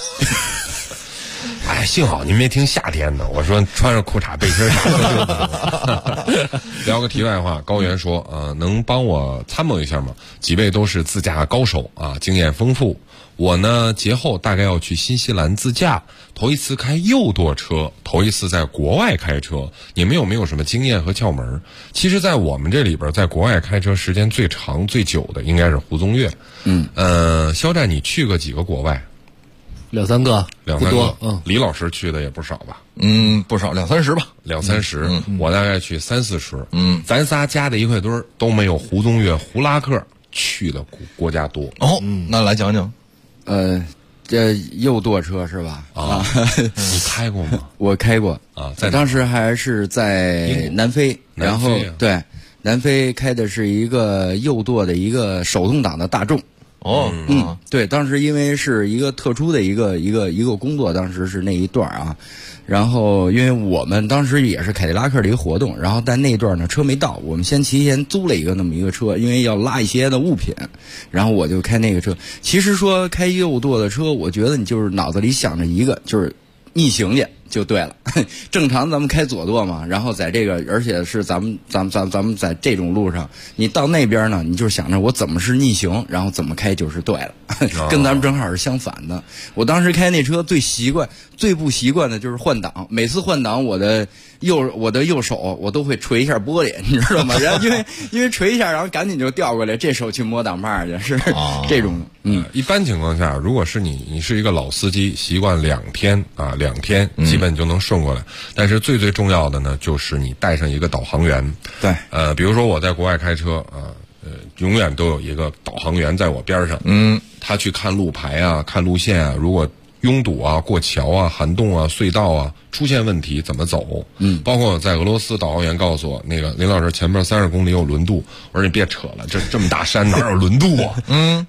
哎，幸好您没听夏天呢，我说穿着裤衩背心啥的。聊个题外话，高原说能帮我参谋一下吗？几位都是自驾高手啊，经验丰富。我呢节后大概要去新西兰自驾，头一次开右舵车，头一次在国外开车，你们有没有什么经验和窍门？其实在我们这里边，在国外开车时间最长最久的应该是胡宗岳。肖战你去过几个国外 ？2、3个，不多。 李老师去的也不少吧？ 不少，20、30吧 ，20、30。我大概去30、40。咱仨加在一块堆儿都没有胡宗岳、胡拉克去的国家多。 那来讲讲。 这右舵车是吧？ 你开过吗？ 我开过啊， 当时还是在南非，然后对，南非开的是一个右舵的一个手动挡的大众。对，当时因为是一个特殊的一个工作，当时是那一段啊。然后因为我们当时也是凯迪拉克的一个活动，然后在那段呢车没到，我们先提前租了一个那么一个车，因为要拉一些的物品，然后我就开那个车。其实说开右舵的车，我觉得你就是脑子里想着一个就是逆行去就对了。正常咱们开左舵嘛，然后在这个而且是咱们在这种路上，你到那边呢，你就想着我怎么是逆行，然后怎么开就是对了。跟咱们正好是相反的。我当时开那车最不习惯的就是换挡，每次换挡我的右手我都会捶一下玻璃，你知道吗？然后因为捶一下，然后赶紧就调过来，这手去摸挡把去，是这种。 一般情况下，如果是你是一个老司机，习惯2天基本就能顺过来。但是最重要的呢，就是你带上一个导航员。 对， 比如说我在国外开车永远都有一个导航员在我边上。他去看路牌啊，看路线啊，如果拥堵啊、过桥啊、涵洞啊、隧道啊出现问题怎么走？包括在俄罗斯，导航员告诉我，那个林老师前面30公里有轮渡。我说你别扯了，这么大山哪有轮渡啊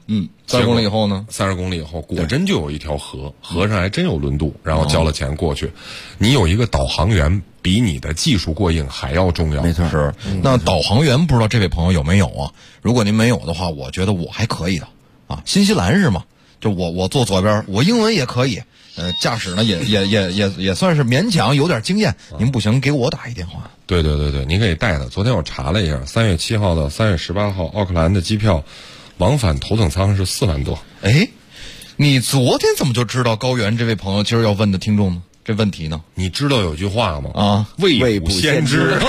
？30公里以后呢 ？30公里以后果真就有一条河，河上还真有轮渡，然后交了钱过去。你有一个导航员，比你的技术过硬还要重要。 没错， 是。那导航员不知道这位朋友有没有啊？如果您没有的话，我觉得我还可以的啊。新西兰是吗？就我坐左边，我英文也可以，驾驶呢也算是勉强有点经验。您不行，给我打一电话。 对，您可以带他。昨天我查了一下，3月7号到3月18号奥克兰的机票，往返头等舱是4万多。 你昨天怎么就知道高原这位朋友今儿要问的听众呢？这问题呢？ 你知道有句话吗？ 未卜先知。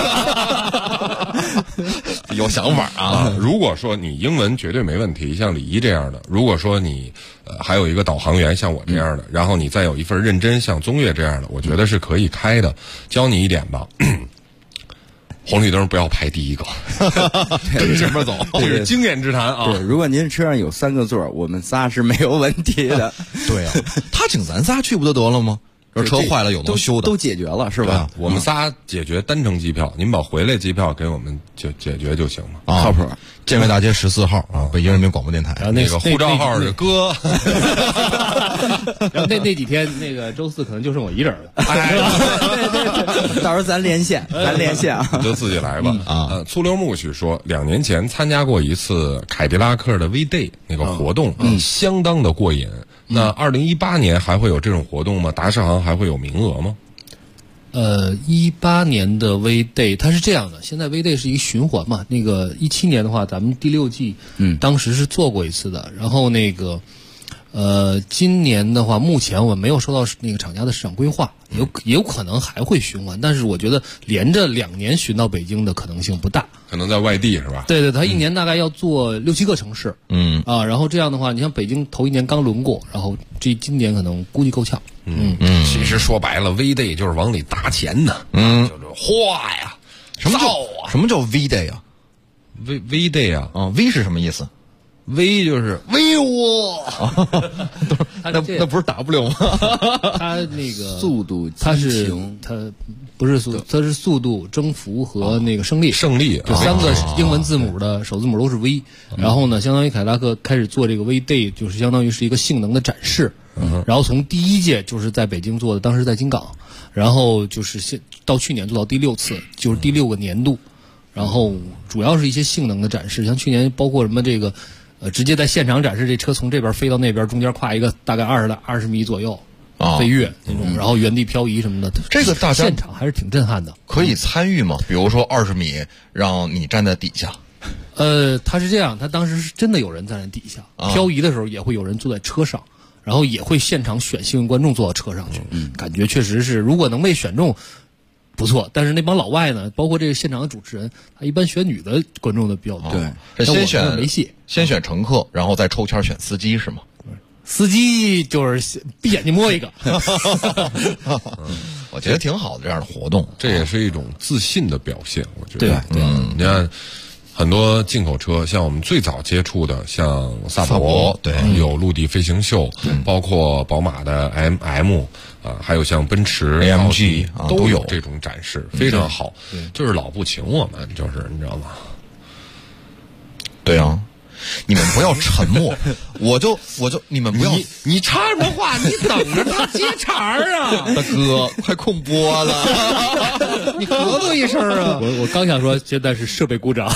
有想法啊！ 如果说你英文绝对没问题，像李一这样的；如果说你还有一个导航员像我这样的，然后你再有一份认真像宗岳这样的，我觉得是可以开的。教你一点吧，红绿灯不要排第一个，跟前面走，这是经验之谈啊。 对，如果您车上有3个座，我们仨是没有问题的。 对啊，他请咱仨去不得了吗？车坏了有能修的， 都解决了是吧？ 我们仨解决单程机票，您把回来机票给我们就解决就行了。 靠谱。建外大街14号啊，北京人民广播电台。 然后那个护照号的哥， 然后那几天那个周4可能就剩我一人了。 对，到时候咱连线啊， 你就自己来吧。粗溜木许说，2年前参加过一次凯迪拉克的 V-Day 那个活动，相当的过瘾。那2018年还会有这种活动吗？达世行还会有名额吗 ？18年的 V-Day 它是这样的，现在 V-Day 是一个循环嘛。那个17年的话，咱们第6季，当时是做过一次的。然后那个，今年的话，目前我们没有收到那个厂家的市场规划，也有可能还会循环，但是我觉得连着2年巡到北京的可能性不大。 可能在外地是吧？ 对，他1年大概要做6、7个城市。然后这样的话，你像北京头1年刚轮过，然后今年可能估计够呛。 其实说白了 ，V Day 就是往里搭钱呢，就是花呀， 什么叫 V Day 啊 ？V Day 啊 ，V 是什么意思 ？V 就是威武， 那不是 W 吗？ 它那个速度， 它不是速度，它是速度、征服和那个胜利。 胜利这3个英文字母的首字母都是 V。然后呢，相当于凯迪拉克开始做这个 V Day，就是相当于是一个性能的展示。然后从第1届就是在北京做的，当时在金港，然后就是到去年做到第6次，就是第6个年度。然后主要是一些性能的展示，像去年包括什么这个。直接在现场展示这车从这边飞到那边，中间跨一个大概20米左右飞跃那种，然后原地漂移什么的。 这个大家现场还是挺震撼的。 可以参与吗？比如说20米，让你站在底下。 他是这样，他当时是真的有人站在底下，漂移的时候也会有人坐在车上，然后也会现场选幸运观众坐到车上去。感觉确实是，如果能被选中。不错，但是那帮老外呢，包括这个现场的主持人，他一般选女的观众的比较多。 对，先选乘客，然后再抽签选司机是吗？ 司机就是闭眼睛摸一个。 我觉得挺好的这样的活动， 这也是一种自信的表现。我觉得， 对， 你看。很多进口车，像我们最早接触的，像萨博， 对， 有陆地飞行秀，包括宝马的 MM，还有像奔驰、 AMG 都有这种展示，非常好。就是老不请我们，就是你知道吗？ 对啊。你们不要沉默，我就你们不要， 你插什么话？你等着他接茬啊！ 大哥，快控播了，你咳嗽一声啊！ 我刚想说，现在是设备鼓掌。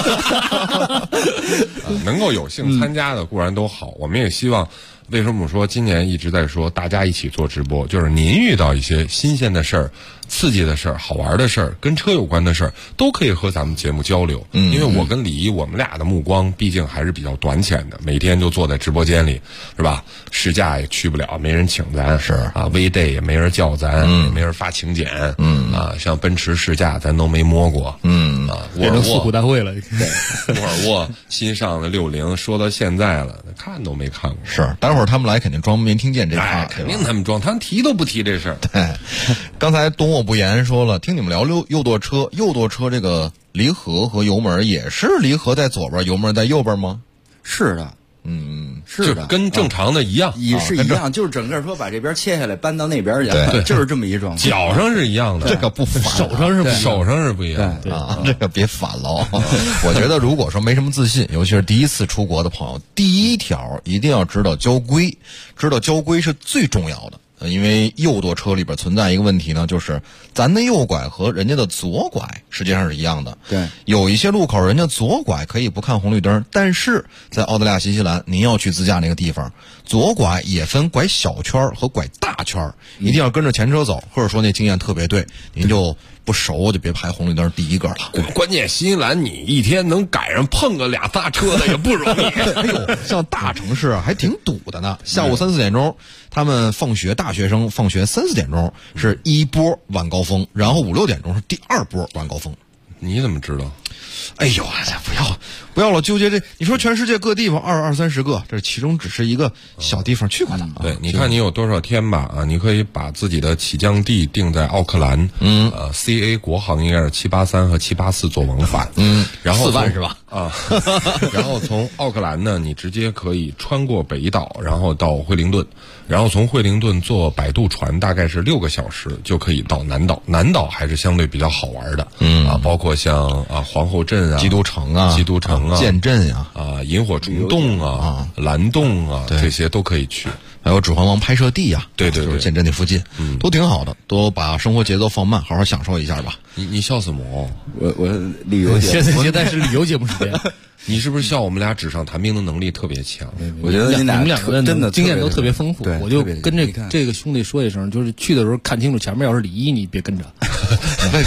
能够有幸参加的固然都好，我们也希望。为什么说今年一直在说大家一起做直播？就是您遇到一些新鲜的事儿、刺激的事儿、好玩的事儿、跟车有关的事儿，都可以和咱们节目交流。因为我跟李一，我们俩的目光毕竟还是比较短浅的，每天就坐在直播间里，是吧？试驾也去不了，没人请咱， 是啊 ，V Day 也没人叫咱，也没人发请柬，像奔驰试驾咱都没摸过， 变成诉苦大会了。 沃尔沃新上的60说到现在了，看都没看过。 是，待会儿他们来肯定装没听见这话， 肯定他们装，他们提都不提这事儿。 对，刚才懂我不言说了，听你们聊右舵车这个离合和油门也是离合在左边，油门在右边吗？ 是的。是的， 跟正常的一样， 也是一样，就是整个说把这边切下来搬到那边去，对，就是这么一状况。 脚上是一样的， 这个不反， 手上是不一样的啊，这个别反了。我觉得如果说没什么自信，尤其是第一次出国的朋友，第一条一定要知道交规，知道交规是最重要的。因为右舵车里边存在一个问题呢，就是咱的右拐和人家的左拐实际上是一样的。 对， 有一些路口人家左拐可以不看红绿灯，但是在澳大利亚、新西兰，您要去自驾那个地方，左拐也分拐小圈和拐大圈，一定要跟着前车走，或者说那经验特别对，您就不熟就别排红绿灯第一个了。 关键新西兰你一天能赶上碰个俩仨车的也不容易。 哎呦，像大城市还挺堵的呢，下午3、4点钟他们放学，大学生放学3、4点钟是一波晚高峰，然后5、6点钟是第二波晚高峰。 你怎么知道？ 哎呦，不要老纠结这。你说全世界各地方20-30个，这其中只是一个小地方去过的。 对，你看你有多少天吧啊？你可以把自己的起降地定在奥克兰。CA 国航应该是783和784做往返。然后 4万是吧？ 啊，然后从奥克兰呢，你直接可以穿过北岛，然后到惠灵顿，然后从惠灵顿坐摆渡船，大概是6个小时就可以到南岛。南岛还是相对比较好玩的。包括像皇后镇啊、 基督城啊、剑镇呀、 萤火虫洞啊、蓝洞啊，这些都可以去。 还有《指环王》拍摄地呀， 对， 就是剑镇那附近，都挺好的，都把生活节奏放慢，好好享受一下吧。 你笑什么？ 我旅游节目， 现在是旅游节目时间。 你是不是笑我们俩纸上谈兵的能力特别强？ 我觉得你们两个真的经验都特别丰富。 对， 我就跟这个兄弟说一声，就是去的时候看清楚前面要是李一，你别跟着。 为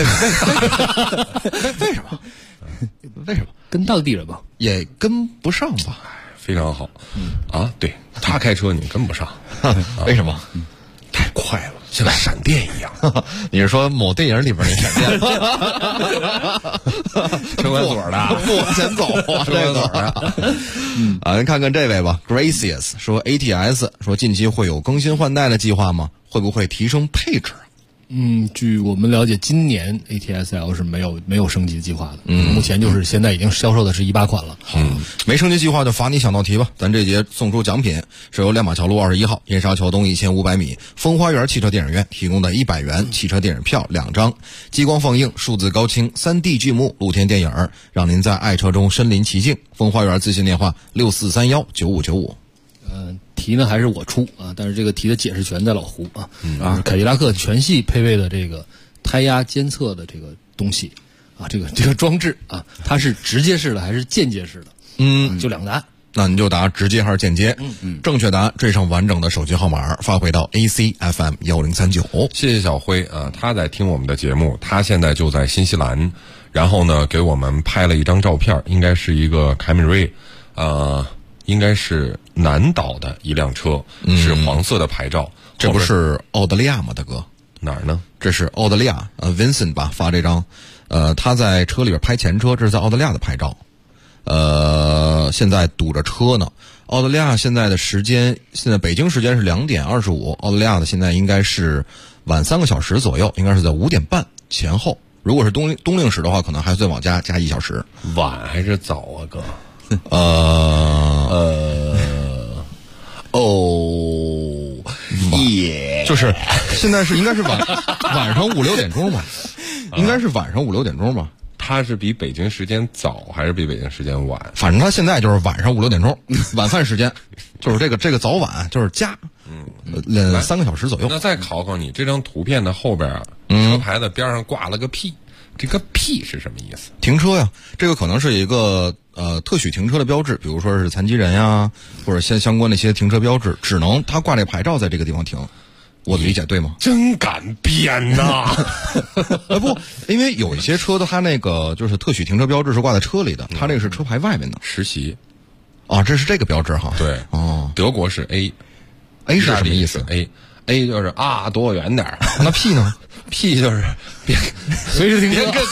什么？为什么？ 跟当地人吧， 也跟不上吧。 非常好。对他开车你跟不上。 为什么？ 太快了。 像闪电一样。 你是说某电影里边那闪电？ 车管所的， 不往前走， 车管所的。 您看看这位吧 ，Gracious 说 ATS 说近期会有更新换代的计划吗？会不会提升配置？ 据我们了解，今年 ATS-L 是没有升级计划的。目前就是现在已经销售的是18款了。 没升级计划就罚你想道题吧。咱这节送出奖品是由亮马桥路21号燕莎桥东1500米风花园汽车电影院提供的100元汽车电影票2张，激光放映、数字高清、3D 剧目露天电影，让您在爱车中身临其境。风花园咨询电话64319595。 题呢还是我出啊，但是这个题的解释权在老胡啊。凯迪拉克全系配备的这个胎压监测的这个东西啊，这个装置啊，它是直接式的还是间接式的？就两个答案。 那你就答直接还是间接？正确答案缀上完整的手机号码发回到 ACFM 1039。 谢谢小辉啊，他在听我们的节目，他现在就在新西兰，然后呢给我们拍了一张照片，应该是一个凯美瑞，应该是南岛的一辆车，是黄色的牌照。 这不是澳大利亚吗，大哥？ 哪儿呢？ 这是澳大利亚，Vincent 吧发这张，他在车里边拍前车，这是在澳大利亚的牌照。现在堵着车呢。澳大利亚现在的时间，现在北京时间是2点25，澳大利亚的现在应该是晚3个小时左右，应该是在5点半前后。如果是冬令时的话，可能还再往加1小时。 晚还是早啊，哥？ 就是现在是应该是晚上5、6点钟吧，应该是晚上5、6点钟吧。 它是比北京时间早还是比北京时间晚？ 反正它现在就是晚上5、6点钟，晚饭时间，就是这个早晚就是加3个小时左右。 那再考考你，这张图片的后边车牌的边上挂了个 P， 这个 P 是什么意思？ 停车呀，这个可能是一个特许停车的标志，比如说是残疾人呀，或者相关的一些停车标志，只能他挂这牌照在这个地方停。我的理解对吗？ 真敢编呐！ 不，因为有一些车的它那个就是特许停车标志是挂在车里的，它这个是车牌外面的实习。 这是这个标志哈。 对，德国是 A 是什么意思 ？A 就是躲我远点儿。 那 P 呢 ？P 就是别随时停车，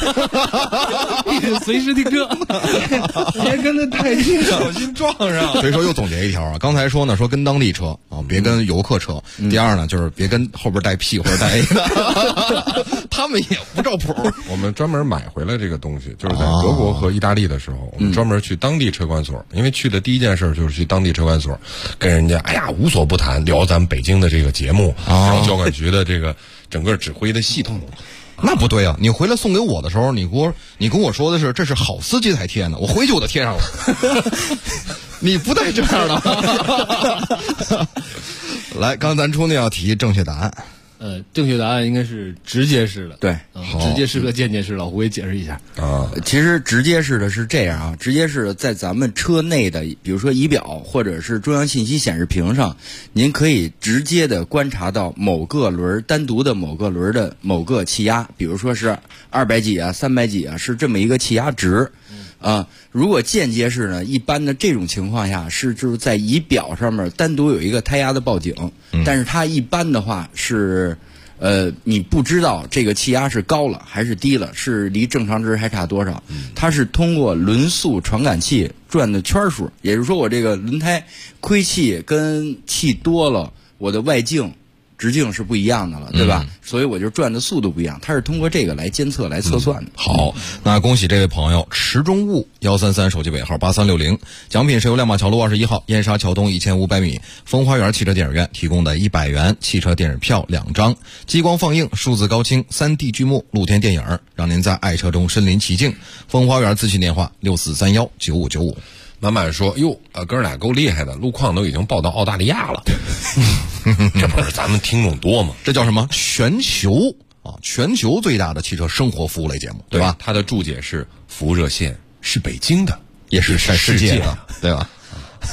随时停车， 别跟他太近，小心撞上。 所以说又总结一条啊，刚才说呢，说跟当地车别跟游客车。第二呢，就是别跟后边带 P 或者带 A 的，他们也不照谱。 我们专门买回来这个东西，就是在德国和意大利的时候，我们专门去当地车管所，因为去的第一件事就是去当地车管所，跟人家无所不谈，聊咱们北京的这个节目，然后交管局的这个整个指挥的系统。 那不对啊！你回来送给我的时候，你跟我说的是这是好司机才贴呢，我回去我就贴上了。你不带这样的。来，刚才咱出那道题正确答案。 正确答案应该是直接式的。 对， 直接式和间接式，老胡也解释一下其实直接式的是这样啊，直接式的在咱们车内的，比如说仪表或者是中央信息显示屏上，您可以直接的观察到某个轮单独的某个轮的某个气压，比如说是200几啊、300几啊，是这么一个气压值。如果间接式呢，一般的这种情况下就是在仪表上面单独有一个胎压的报警，但是它一般的话是你不知道这个气压是高了还是低了，是离正常值还差多少，它是通过轮速传感器转的圈数，也就是说我这个轮胎亏气跟气多了，我的外径直径是不一样的了，对吧？所以我就转的速度不一样，它是通过这个来监测、来测算的。 好，那恭喜这位朋友池中物133，手机尾号8360，奖品是由亮马桥路21号燕莎桥东1500米风花园汽车电影院提供的100元汽车电影票2张，激光放映、数字高清、3D 剧目露天电影，让您在爱车中身临其境。风花园咨询电话64319595。 满满说：“哟，哥俩够厉害的，路况都已经报到澳大利亚了。这不是咱们听众多吗？ 这叫什么？全球最大的汽车生活服务类节目，对吧？ 它的注解是：服务热线是北京的， 也是全世界的，对吧？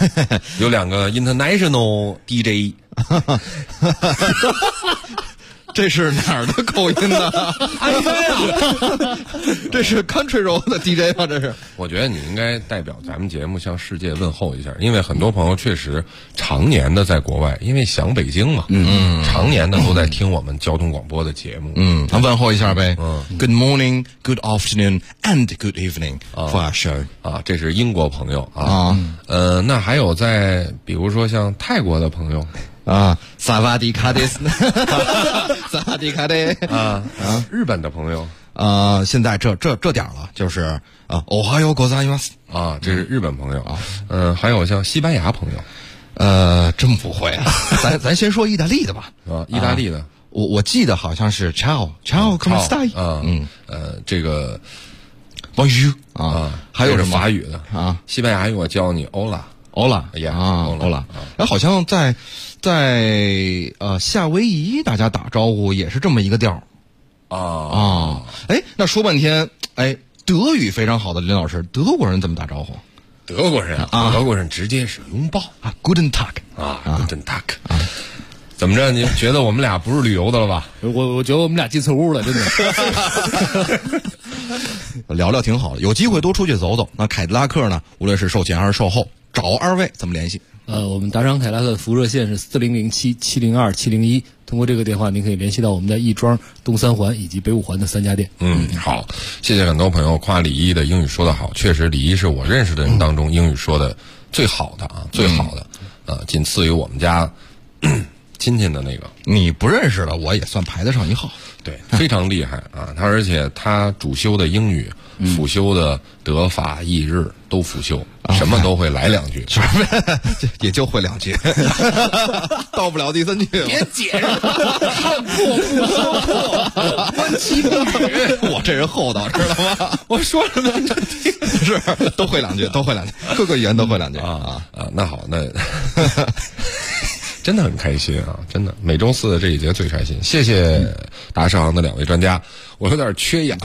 有2个 international DJ。” 这是哪儿的口音呢？ 安徽啊，这是 Country Road 的 DJ 吗？这是？ 我觉得你应该代表咱们节目向世界问候一下，因为很多朋友确实常年的在国外，因为想北京嘛，常年的都在听我们交通广播的节目， 那问候一下呗。Good morning, good afternoon, and good evening for our show。 这是英国朋友啊。那还有在比如说像泰国的朋友。 萨瓦迪卡德斯，萨瓦迪卡德日本的朋友现在这点了，就是おはようございます这是日本朋友还有像西班牙朋友， 真不会啊，咱先说意大利的吧。 意大利的， 我记得好像是 ciao come stai 这个 bonjour 还有是法语的西班牙语我教你 hola。 欧拉，好像在夏威夷大家打招呼也是这么一个调那说半天，德语非常好的林老师，德国人怎么打招呼？ 德国人直接是拥抱 Guten Tag Guten Tag。怎么着？你觉得我们俩不是旅游的了吧？ 我觉得我们俩进错屋了，真的。 聊聊挺好的，有机会多出去走走。那凯迪拉克呢？无论是售前还是售后，找二位怎么联系？ 我们达商凯迪拉克的服务热线是4007-702-701，通过这个电话您可以联系到我们的亦庄、东三环以及北五环的3家店。 好，谢谢很多朋友夸李一的英语说得好，确实李一是我认识的人当中英语说的最好的最好的，仅次于我们家亲戚的那个。 你不认识的我也算排得上一号。 对，非常厉害而且他主修的英语，辅修的德法意日都辅修，什么都会来2句， 也就会2句，到不了第3句。 别解释，看破不说破，观其不语。 我这人厚道，知道吗？ 我说什么是都会2句，各个语言都会2句那好，那真的很开心真的，每周4的这一节最开心。谢谢达世行的2位专家，我有点缺氧。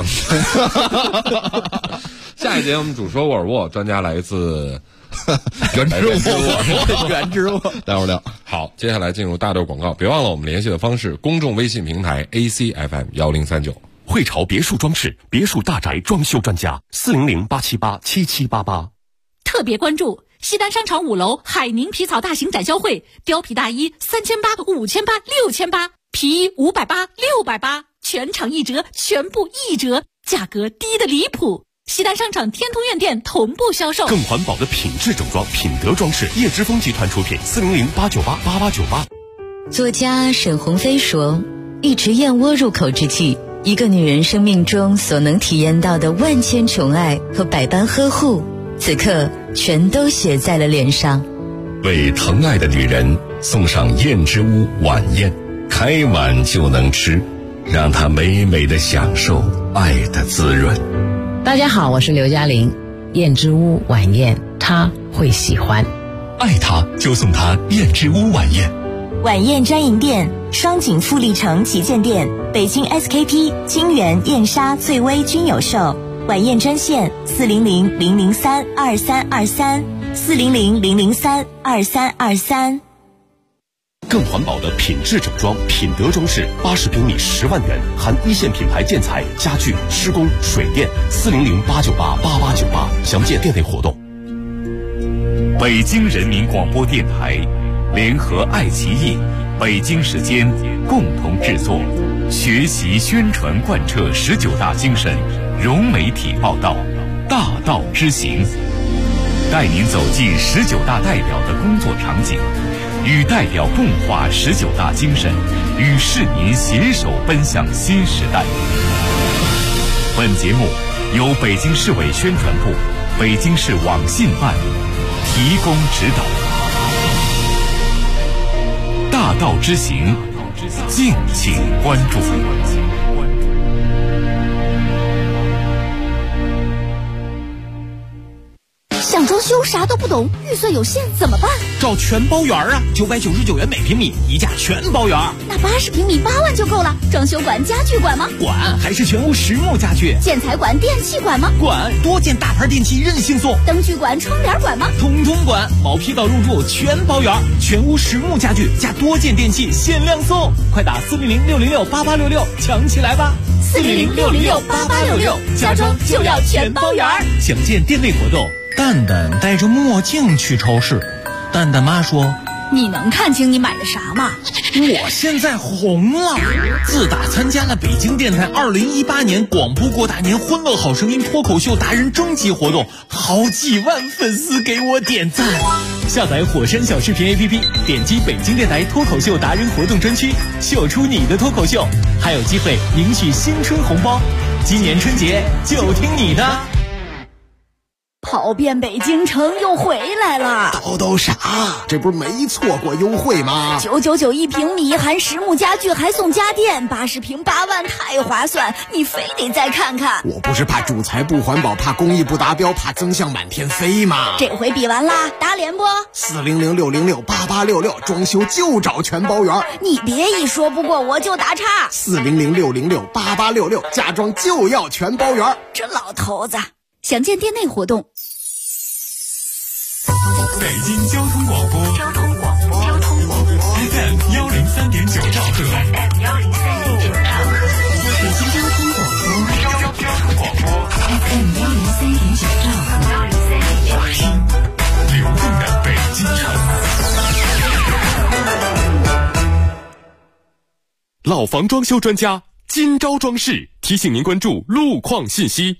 下一节我们主说沃尔沃，专家来自原植物，待会儿聊。 好，接下来进入大豆广告，别忘了我们联系的方式：公众微信平台 ACFM1039。 汇潮别墅装饰，别墅大宅装修专家，400-878-7788。 特别关注西单商场5楼海宁皮草大型展销会，貂皮大衣3800、5800、6800，皮衣580、680，全场1折，全部1折，价格低得离谱。西单商场天通苑店同步销售。 更环保的品质整装，品德装饰，叶之峰集团出品，400-898-8898。 作家沈鸿飞说，一池燕窝入口之际，一个女人生命中所能体验到的万千宠爱和百般呵护，此刻全都写在了脸上。 为疼爱的女人送上燕之屋晚宴，开碗就能吃，让她美美的享受爱的滋润。 大家好，我是刘嘉玲。燕之屋晚宴，她会喜欢。 爱她就送她燕之屋晚宴。 晚宴专营店：双井富力城旗舰店、北京 SKP、金源、燕莎、翠微均有售。晚宴专线400-003-2323 400-003-2323。 更环保的品质整装，品德装饰，80平米10万元，含一线品牌建材、家具、施工、水电。400-898-8898，详见店内活动。 北京人民广播电台联合爱奇艺、北京时间共同制作，学习宣传贯彻19大精神，融媒体报道，大道之行，带您走进19大代表的工作场景，与代表共话19大精神，与市民携手奔向新时代。本节目由北京市委宣传部、北京市网信办提供指导。大道之行，敬请关注。 想装修啥都不懂，预算有限怎么办？ 找全包园啊，999元每平米，一价全包园。 那80平米8万就够了。装修管、家具管吗？ 管，还是全屋实木家具。 建材管、电器管吗？ 管，多件大牌电器任性送。 灯具管、窗帘管吗？ 通通管，毛坯到入住全包园，全屋实木家具加多件电器限量送。快打400-606-8866抢起来吧！400-606-8866，家装就要全包园。想见店内活动，蛋蛋戴着墨镜去超市。蛋蛋妈说：“ 你能看清你买的啥吗？” 我现在红了，自打参加了北京电台2018年广播过大年欢乐好声音脱口秀达人征集活动，好几万粉丝给我点赞。下载火山小视频 APP， 点击北京电台脱口秀达人活动专区，秀出你的脱口秀，还有机会赢取新春红包。今年春节就听你的。 跑遍北京城又回来了， 都啥？这不是没错过优惠吗 ？999一平米，含实木家具还送家电，80平8万，太划算！你非得再看看。 我不是怕主材不环保，怕工艺不达标，怕增项满天飞吗？ 这回比完啦，打脸不 ？400-606-8866，装修就找全包园。 你别一说不过我就打岔。 400-606-8866，家装就要全包园。 这老头子。详见店内活动。 北京交通广播FM 103.9兆赫， 北京交通广播 FM 103.9兆赫， 流动的北京城。老房装修专家今朝装饰提醒您关注路况信息。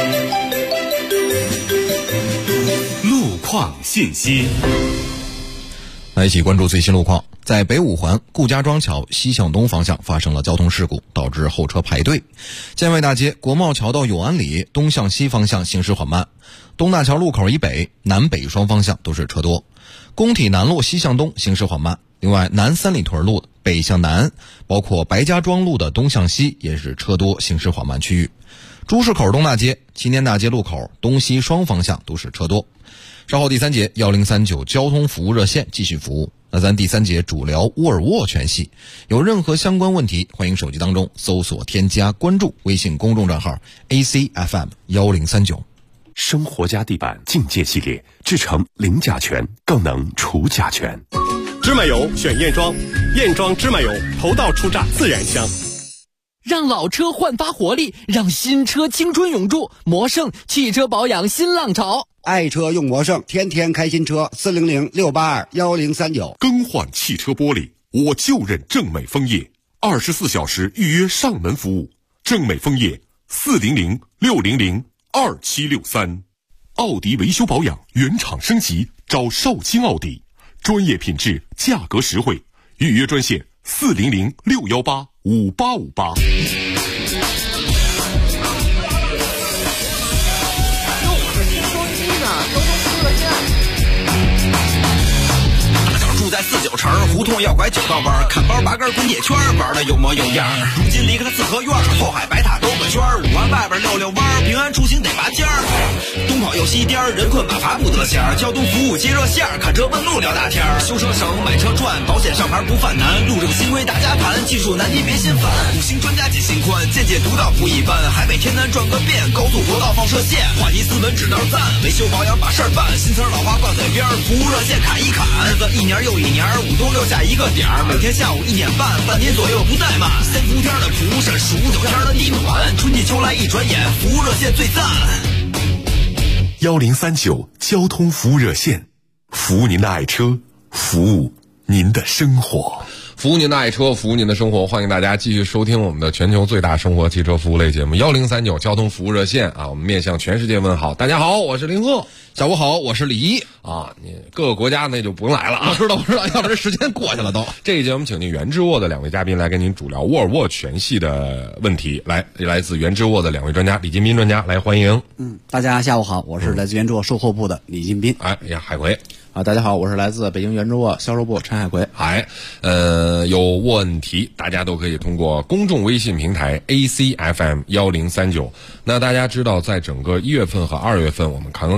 路况信息， 来一起关注最新路况。在北五环顾家庄桥西向东方向发生了交通事故，导致后车排队。建外大街国贸桥到永安里东向西方向行驶缓慢，东大桥路口以北、南北双方向都是车多。工体南路西向东行驶缓慢。另外，南三里屯路北向南，包括白家庄路的东向西也是车多，行驶缓慢区域。朱市口东大街、青年大街路口东西双方向都是车多。稍后第三节1039交通服务热线继续服务。那咱第三节主聊沃尔沃全系，有任何相关问题，欢迎手机当中搜索添加关注微信公众账号 ACFM1039。 生活家地板境界系列，制成零甲醛，更能除甲醛。 芝麻油选燕庄，燕庄芝麻油头道出榨自然香。 让老车焕发活力，让新车青春永驻。魔盛汽车保养新浪潮， 爱车用魔盛，天天开新车。400-682-1039。 更换汽车玻璃，我就认正美枫叶，24小时预约上门服务。正美枫叶400-600-2763。奥迪维修保养原厂升级，找少卿奥迪，专业品质，价格实惠。预约专线400-618-5858。 住在49城胡同要拐9道弯，看包拔根滚铁圈，玩的有模有样。如今离开了四合院，后海白塔兜个圈，5环外边溜弯，平安出行得拔尖儿。东跑又西颠，人困马乏不得闲。交通服务接热线，看车问路聊大天。修车省，买车赚，保险上牌不犯难。路政新规大家盘，技术难题别心烦。5星专家解心宽，见解独到不一般。海北天南转个遍，高速国道放射线。话题斯文指道赞，维修保养把事儿办。新词老话挂嘴边，服务热线砍一砍。日子一年又一年，5都留下一个点儿。每天下午1点半，半点左右不怠慢。3伏天的蒲扇，15天的地暖，春季秋来一转眼，服务热线最赞。 1039交通服务热线，服务您的爱车，服务您的生活。 服务您的爱车，服务您的生活，欢迎大家继续收听我们的全球最大生活汽车服务类节目1039交通服务热线啊！我们面向全世界问好，大家好，我是林鹤， 下午好，我是李一啊！你各个国家那就不用来了啊， 知道，要不然时间过去了都。 这一节我们请进原之沃的2位嘉宾来跟您主聊沃尔沃全系的问题，来自原之沃的2位专家，李金斌专家来欢迎。 大家下午好，我是来自原之沃售后部的李金斌。 哎呀，海葵。 大家好，我是来自北京原之沃销售部陈海葵。 有问题大家都可以通过公众微信平台 ACFM1039。那大家知道，在整个1月份和2月份，我们侃侃侃目前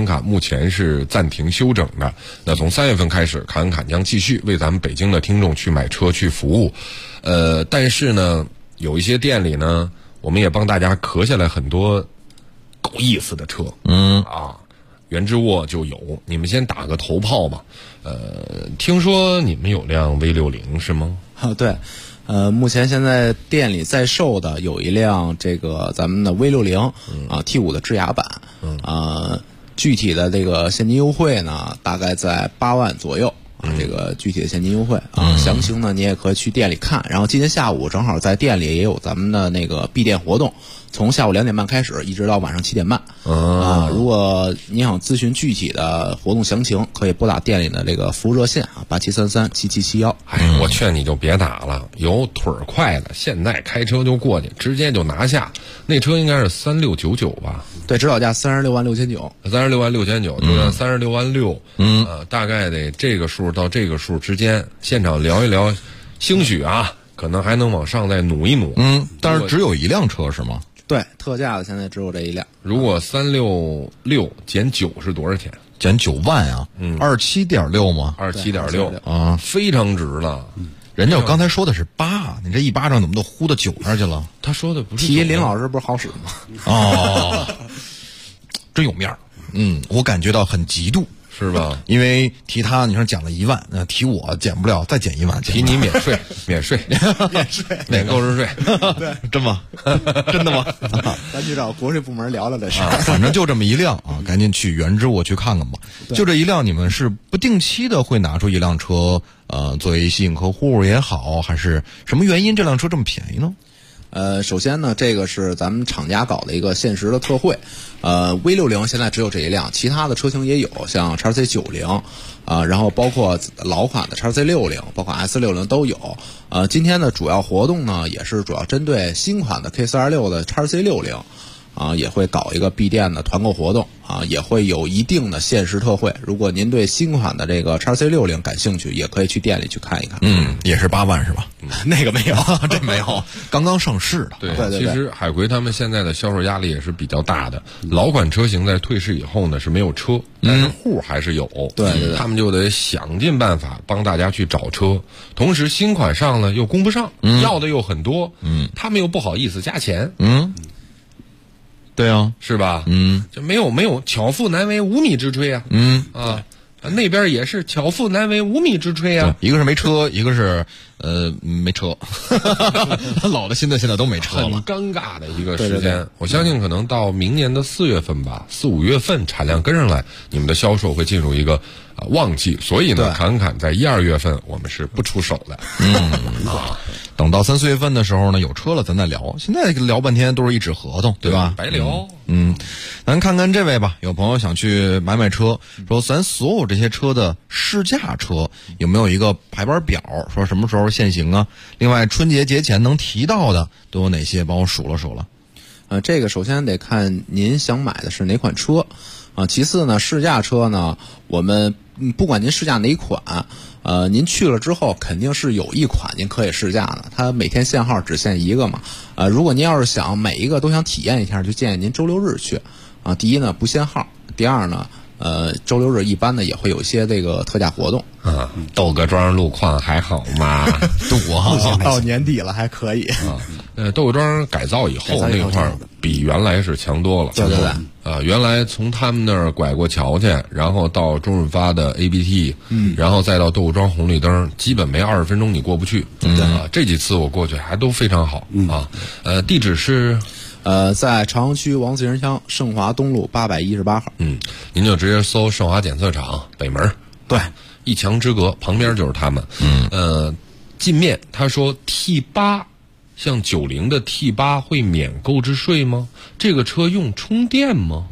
前是暂停休整的。那从3月份开始，侃侃将继续为咱们北京的听众去买车去服务。但是呢，有一些店里呢，我们也帮大家咳下来很多够意思的车。原之沃就有，你们先打个头炮吧。听说你们有辆 V60 是吗？ 对。目前现在店里在售的有一辆这个咱们的 V60 T5 的智雅版，具体的这个现金优惠呢，大概在8万左右这个具体的现金优惠详情呢你也可以去店里看。然后今天下午正好在店里也有咱们的那个闭店活动，从下午2点半开始，一直到晚上7点半。如果你想咨询具体的活动详情，可以拨打店里的这个服务热线87337771。 我劝你就别打了，有腿儿快的，现在开车就过去，直接就拿下。那车应该是3699吧？ 对，指导价36万6千9 ，36万6千9，就算36万6。大概得这个数到这个数之间，现场聊一聊，兴许可能还能往上再努一努。 但是只有一辆车是吗？ 对，特价的现在只有这一辆。 如果366减9是多少钱？ 减9万啊？27.6吗 ？27.6非常值了。 人家我刚才说的是8，你这一巴掌怎么都呼到9那儿去了？ 他说的不是提林老师不是好使吗？ 真有面儿。我感觉到很嫉妒。 是吧？ 因为提他，你说减了1万，那提我减不了，再减1万， 提你免税，免税，免购置税， 对， 真吗？真的吗？ 咱去找国税部门聊聊这事。 反正就这么一辆赶紧去原之沃去看看吧。就这一辆，你们是不定期的会拿出一辆车，作为吸引客户也好，还是什么原因这辆车这么便宜呢？ 首先呢，这个是咱们厂家搞的一个限时的特惠。V60现在只有这一辆，其他的车型也有，像 XC90，然后包括老款的 XC60，包括 S60 都有。今天的主要活动呢，也是主要针对新款的 K426的 XC60。也会搞一个闭店的团购活动也会有一定的限时特惠。如果您对新款的这个 XC60 感兴趣，也可以去店里去看一看。 也是8万是吧？ 那个没有， 这没有，刚刚上市的。 对，其实海葵他们现在的销售压力也是比较大的。老款车型在退市以后呢是没有车，但是户还是有。 对， 他们就得想尽办法帮大家去找车，同时新款上了又供不上，要的又很多，他们又不好意思加钱。 对啊， 是吧？就没有巧妇难为无米之炊啊。那边也是巧妇难为无米之炊啊。 一个是没车，一个是没车。老的新的现在都没车了， 很尴尬的一个时间。我相信可能到明年的4月份吧，4、5月份产量跟上来，你们的销售会进入一个旺季。所以呢，侃侃在1、2月份我们是不出手的。 等到3、4月份的时候呢，有车了咱再聊。现在聊半天都是一纸合同，对吧？ 白聊。 咱看看这位吧。有朋友想去买车，说咱所有这些车的试驾车有没有一个排班表，说什么时候限行啊？另外春节节前能提到的都有哪些？帮我数了数了。 这个首先得看您想买的是哪款车其次呢，试驾车呢，我们不管您试驾哪款，您去了之后肯定是有一款您可以试驾的，它每天限号只限一个嘛。如果您要是想每一个都想体验一下，就建议您周6日去第一呢不限号，第二呢周6日一般呢也会有一些这个特价活动。 窦各庄路况还好吗？ 到年底了还可以。 窦各庄改造以后那块儿比原来是强多了。 对。 原来从他们那儿拐过桥去，然后到中润发的 ABT，然后再到窦各庄红绿灯，基本没20分钟你过不去。这几次我过去还都非常好地址是。 在朝阳区王自行乡盛华东路818号。 您就直接搜盛华检测厂北门。 对， 一墙之隔，旁边就是他们。进面他说 T8，像90的 T8会免购置税吗？这个车用充电吗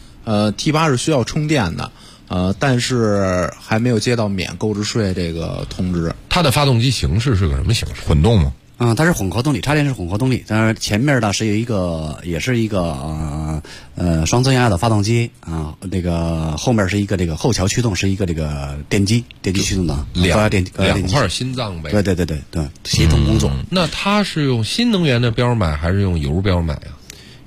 ？T8是需要充电的，但是还没有接到免购置税这个通知。 它的发动机形式是个什么形式？ 混动吗？ 它是混合动力，插电式混合动力。但是前面呢是有一个，也是一个双增压的发动机那个后面是一个这个后桥驱动，是一个这个电机驱动的两块心脏呗。 对，系统工作。 那它是用新能源的标买还是用油标买啊？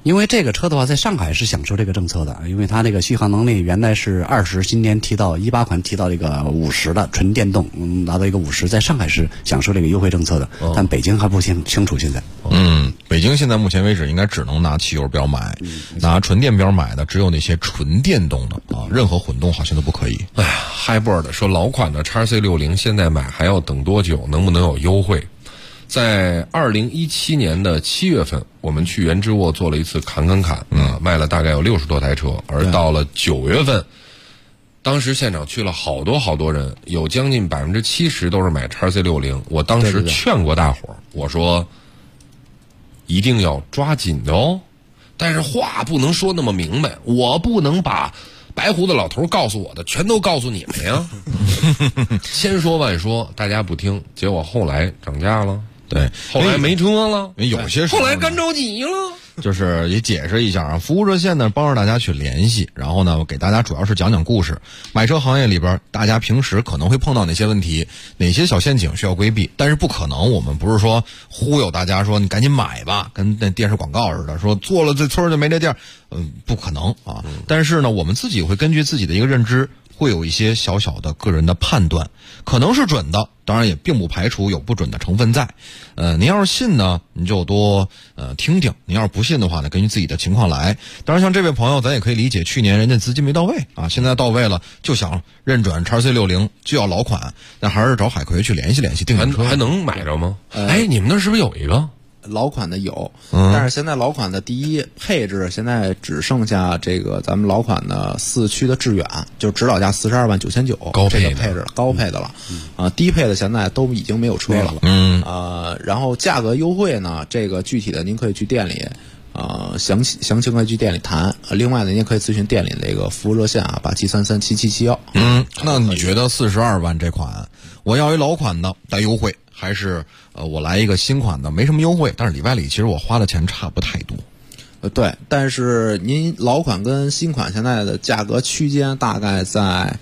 因为这个车的话，在上海是享受这个政策的，因为它那个续航能力原来是20，今年提到18款提到这个50的纯电动，拿到一个50，在上海是享受这个优惠政策的，但北京还不清楚现在。 北京现在目前为止应该只能拿汽油标买，拿纯电标买的只有那些纯电动的啊，任何混动好像都不可以。 哎呀，Hybrid 说老款的 XC60现在买还要等多久？能不能有优惠？在2017年的7月份，我们去原之沃做了一次砍，卖了大概有60多台车，而到了9月份，当时现场去了好多人，有将近70%都是买 XC60。我当时劝过大伙儿，我说一定要抓紧的哦，但是话不能说那么明白，我不能把白胡子老头告诉我的全都告诉你们呀。千说万说，大家不听，结果后来涨价了。 对， 后来没车了， 有些时候后来干着急了。 就是也解释一下啊，服务热线呢帮着大家去联系，然后呢给大家主要是讲讲故事。买车行业里边，大家平时可能会碰到哪些问题，哪些小陷阱需要规避，但是不可能，我们不是说忽悠大家说你赶紧买吧，跟那电视广告似的，说做了这村就没这店，不可能啊。但是呢，我们自己会根据自己的一个认知，会有一些小小的个人的判断，可能是准的，当然也并不排除有不准的成分在。您要是信呢，你就多听听；您要是不信的话呢，根据自己的情况来。当然，像这位朋友，咱也可以理解，去年人家资金没到位啊，现在到位了，就想认转 XC60，就要老款，那还是找海葵去联系联系，订车还能买着吗？你们那是不是有一个？ 老款的有，但是现在老款的第一配置现在只剩下这个咱们老款的4驱的致远，就指导价42万9,900， 高配这个配置了，高配的了，低配的现在都已经没有车了，然后价格优惠呢，这个具体的您可以去店里。详情可以去店里谈。另外呢，您也可以咨询店里的这个服务热线啊，87337771。 那你觉得42万这款，我要一老款的带优惠，还是我来一个新款的没什么优惠，但是里外里其实我花的钱差不太多。 对，但是您老款跟新款现在的价格区间大概在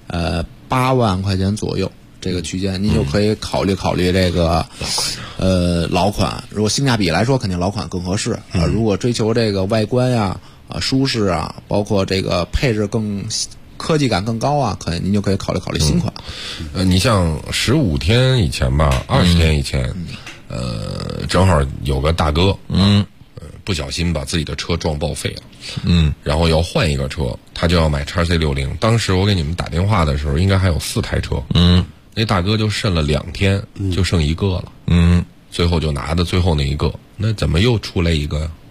8万块钱左右。这个区间，您就可以考虑这个老款。如果性价比来说，肯定老款更合适。如果追求这个外观呀、舒适啊，包括这个配置更科技感更高啊，可能您就可以考虑新款。 你像15天以前吧，20天以前，正好有个大哥，不小心把自己的车撞报废了，然后要换一个车，他就要买 XC60。当时我给你们打电话的时候，应该还有4台车，那大哥就剩了2天，就剩一个了，最后就拿的最后那一个，那怎么又出来一个呀？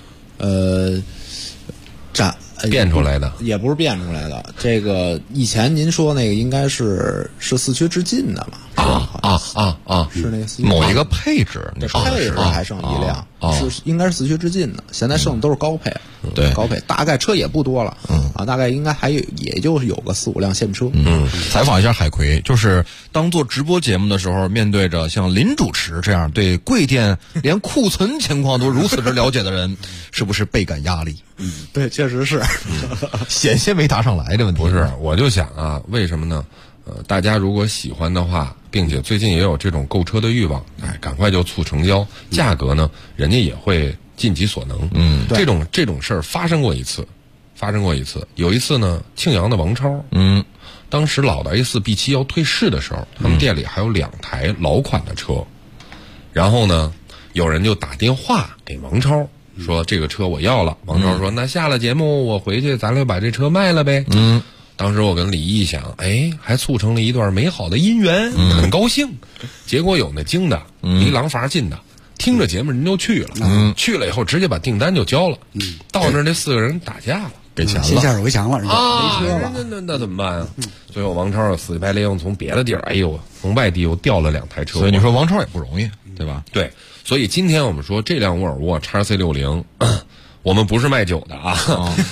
变出来的也不是变出来的，这个以前您说那个应该是4驱致敬的嘛？是那个某一个配置， 配置还剩一辆，应该是4驱致敬的，现在剩的都是高配， 对， 高配大概车也不多了，大概应该也就是有个4、5辆现车。 采访一下海葵，就是当做直播节目的时候，面对着像林主持这样对贵店连库存情况都如此之了解的人，是不是倍感压力？ 对，确实是， 险些没答上来这问题。 不是，我就想啊，为什么呢？大家如果喜欢的话，并且最近也有这种购车的欲望，赶快就促成交，价格呢，人家也会尽己所能。这种事儿发生过一次。有一次呢，庆阳的王超，当时老的 A4B7 要退市的时候，他们店里还有2台老款的车，然后呢，有人就打电话给王超说这个车我要了。王超说那下了节目我回去咱俩把这车卖了呗。当时我跟李毅想，还促成了一段美好的姻缘，很高兴。结果有那京的，离廊坊近的，听着节目人就去了，去了以后直接把订单就交了。到那4个人打架了， 给钱了， 先下手为强了，人家没车了， 那怎么办啊？最后王超死乞白赖用从别的地儿，从外地又调了2台车。 所以你说王超也不容易，对吧？ 对，所以今天我们说这辆沃尔沃 XC60，我们不是卖酒的啊。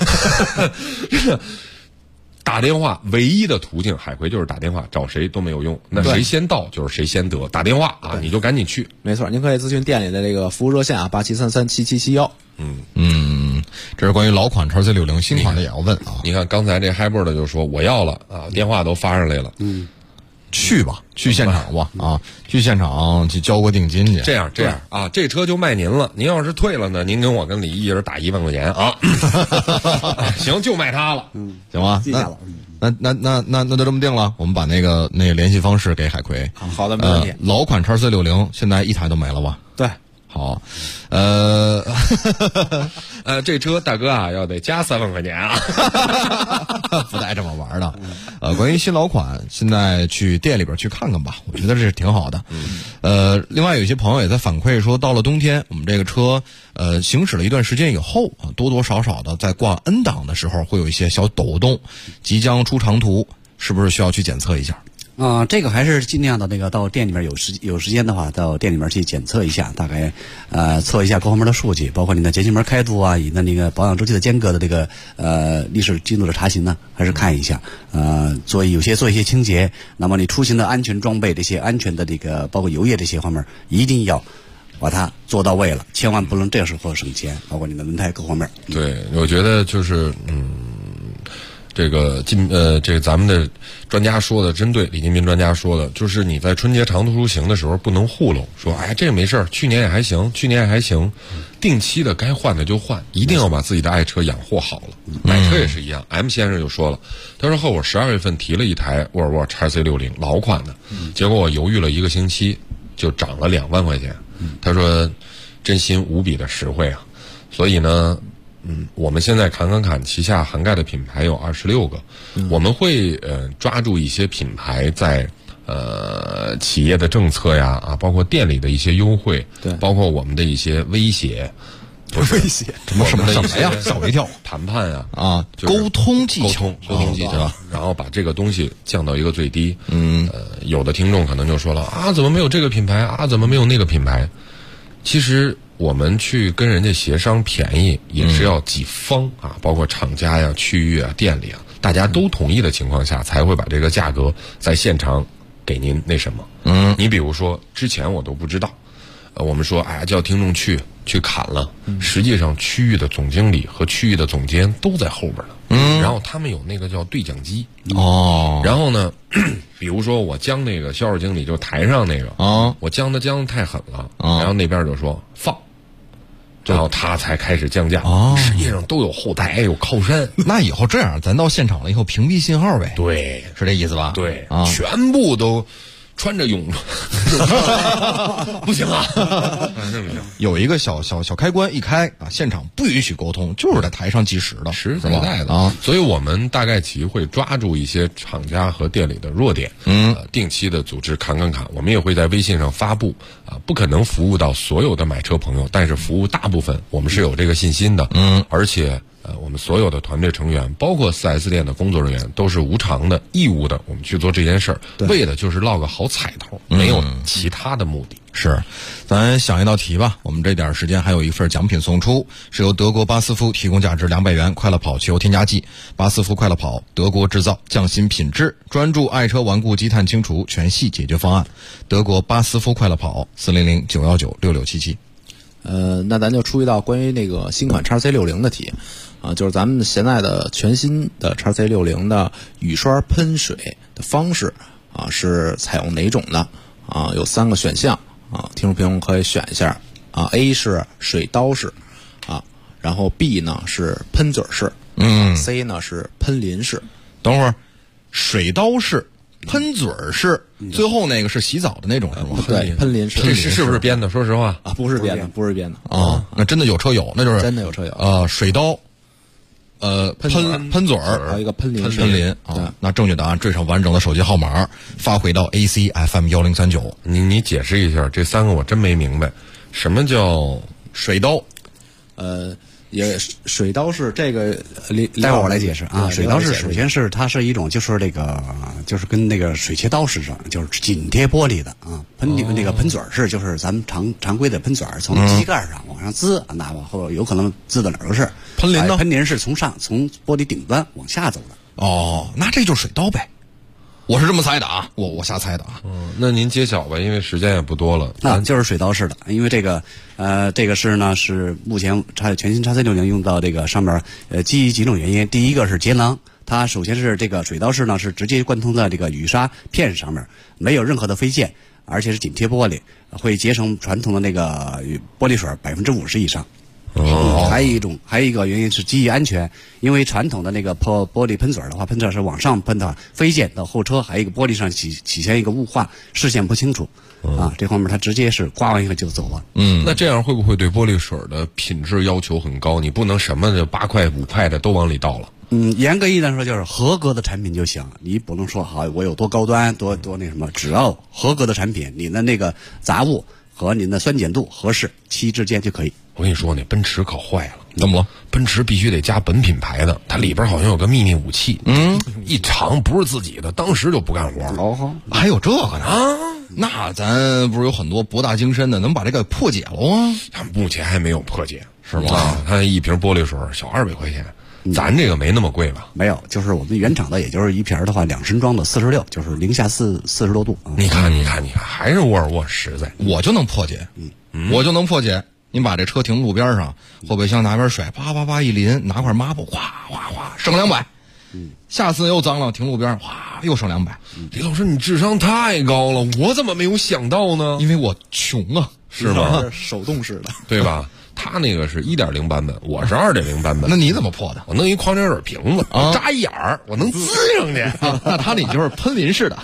打电话唯一的途径，海葵就是打电话，找谁都没有用。那谁先到就是谁先得。打电话啊，你就赶紧去。 没错，您可以咨询店里的这个服务热线啊，87337771。 这是关于老款 XC60，新款的也要问啊。 你看刚才这 Hybrid 就说我要了啊，电话都发上来了。 去吧，去现场吧啊，去现场去交个定金去。 这样啊，这车就卖您了。您要是退了呢，您跟我跟李一人打1万块钱啊。行，就卖它了。 行吧， 记下了。 那就这么定了。我们把那个联系方式给海葵。 好的，没问题。 老款叉 C60现在一台都没了吧？ 对。 好， 这车大哥啊，要得加3万块钱啊， 不带这么玩的。关于新老款，现在去店里边去看看吧，我觉得这是挺好的。另外有些朋友也在反馈说，到了冬天，我们这个车行驶了一段时间以后啊，多多少少的在挂 N 档的时候会有一些小抖动，即将出长途，是不是需要去检测一下？ 这个还是尽量的到店里面有时间的话，到店里面去检测一下，大概测一下各方面的数据，包括你的节气门开度啊，你的那个保养周期的间隔的这个历史进度的查询呢，还是看一下。做一些清洁，那么你出行的安全装备这些安全的这个包括油液这些方面，一定要把它做到位了，千万不能这时候省钱，包括你的轮胎各方面。 对，我觉得就是这个咱们的专家说的真对，李金斌专家说的，就是你在春节长途出行的时候不能糊弄，说哎这没事儿，去年也还行，定期的该换的就换，一定要把自己的爱车养护好了。买车也是一样，M 先生就说了，他说我12月份提了一台沃尔沃 XC60 老款的，结果我犹豫了1个星期，就涨了2万块钱。他说真心无比的实惠啊，所以呢。我们现在侃旗下涵盖的品牌有26个，我们会抓住一些品牌在企业的政策呀包括店里的一些优惠，对，包括我们的一些威胁， 威胁什么呀？吓我一跳！ 谈判啊，沟通技巧， 然后把这个东西降到一个最低。有的听众可能就说了啊，怎么没有这个品牌啊？怎么没有那个品牌？其实。我们去跟人家协商便宜，也是要几方包括厂家呀、区域啊、店里大家都同意的情况下，才会把这个价格在现场给您那什么。你比如说之前我都不知道，我们说叫听众去砍了，实际上区域的总经理和区域的总监都在后边呢。然后他们有那个叫对讲机然后呢，比如说我将那个销售经理就台上那个我将的太狠了，然后那边就说放。然后他才开始降价实际上都有后台有靠山。 那以后这样，咱到现场了以后屏蔽信号呗。 对， 是这意思吧？ 对全部都穿着泳不行啊！ 有一个小开关一开现场不允许沟通，就是在台上计时的， 实实在在的所以我们大概其会抓住一些厂家和店里的弱点，定期的组织侃，我们也会在微信上发布不可能服务到所有的买车朋友，但是服务大部分，我们是有这个信心的。而且我们所有的团队成员，包括4S 店的工作人员，都是无偿的、义务的，我们去做这件事儿，为的就是落个好彩头，没有其他的目的。 是，咱想一道题吧。我们这点时间还有一份奖品送出，是由德国巴斯夫提供价值200元快乐跑汽油添加剂。巴斯夫快乐跑，德国制造，匠心品质，专注爱车顽固积碳清除全系解决方案。德国巴斯夫快乐跑，400-919-6677。 那咱就出一道关于那个新款 XC60 的题就是咱们现在的全新的 XC60 的雨刷喷水的方式是采用哪种的有3个选项听众朋友可以选一下A 是水刀式然后 B 呢是喷嘴式C 呢是喷淋式。 等会儿水刀式喷嘴式，最后那个是洗澡的那种是吗？ 对，喷淋式。 这是不是编的？说实话不是编的，不是编的那真的有车友，那就是真的有车友水刀，喷嘴儿， 还有一个喷淋那正确答案缀上完整的手机号码，发回到 ACFM 1039。 你解释一下这3个我真没明白，什么叫水刀？ 也水刀是这个， 待会儿我来解释水刀是首先是它是一种就是这个就是跟那个水切刀似的，就是紧贴玻璃的那个喷嘴式就是咱们常规的喷嘴从机盖上往上滋，那往后有可能滋到哪儿都是。 喷淋呢？ 喷淋是从玻璃顶端往下走的。 那这就是水刀呗。我是这么猜的我瞎猜的那您揭晓吧，因为时间也不多了。 就是水刀式的，因为这个是呢是目前全新 XC60 用到这个上面基于几种原因。第一个是节能， 它首先是这个水道式呢是直接贯通在这个雨刷片上面，没有任何的飞溅，而且是紧贴玻璃，会节省传统的那个玻璃水50%以上。还有一个原因是基于安全，因为传统的那个玻璃喷嘴的话，喷嘴是往上喷的，飞溅到后车，还有一个玻璃上起现一个雾化，视线不清楚。这方面它直接是刮完以后就走了。 那这样会不会对玻璃水的品质要求很高？你不能什么的8块5块的都往里倒了。 严格意义上说就是合格的产品就行，你不能说好我有多高端多那什么，只要合格的产品，你的那个杂物和你的酸碱度合适，其之间就可以。 我跟你说，那奔驰可坏了， 怎么了？ 奔驰必须得加本品牌的，它里边好像有个秘密武器，一尝不是自己的，当时就不干活。 还有这个呢？那咱不是有很多博大精深的，能把这个破解了吗？ 他目前还没有破解，是吧？他一瓶玻璃水小200块钱。咱这个没那么贵吧？ 没有，就是我们原厂的，也就是一瓶的话，2升装的46，就是零下40多度。 你看，还是沃尔沃实在， 我就能破解，我就能破解。您把这车停路边上，后备箱拿边甩，啪啪啪一淋，拿块抹布，哗哗哗，省200。下次又脏了，停路边，哗，又省200。 李老师，你智商太高了，我怎么没有想到呢？ 因为我穷啊， 是吧？ 手动式的， 对吧？他那个是1.0版本，我是2.0版本。 那你怎么破的？ 我弄一矿泉水瓶子，扎一眼儿，我能滋上去。 那他那就是喷淋式的。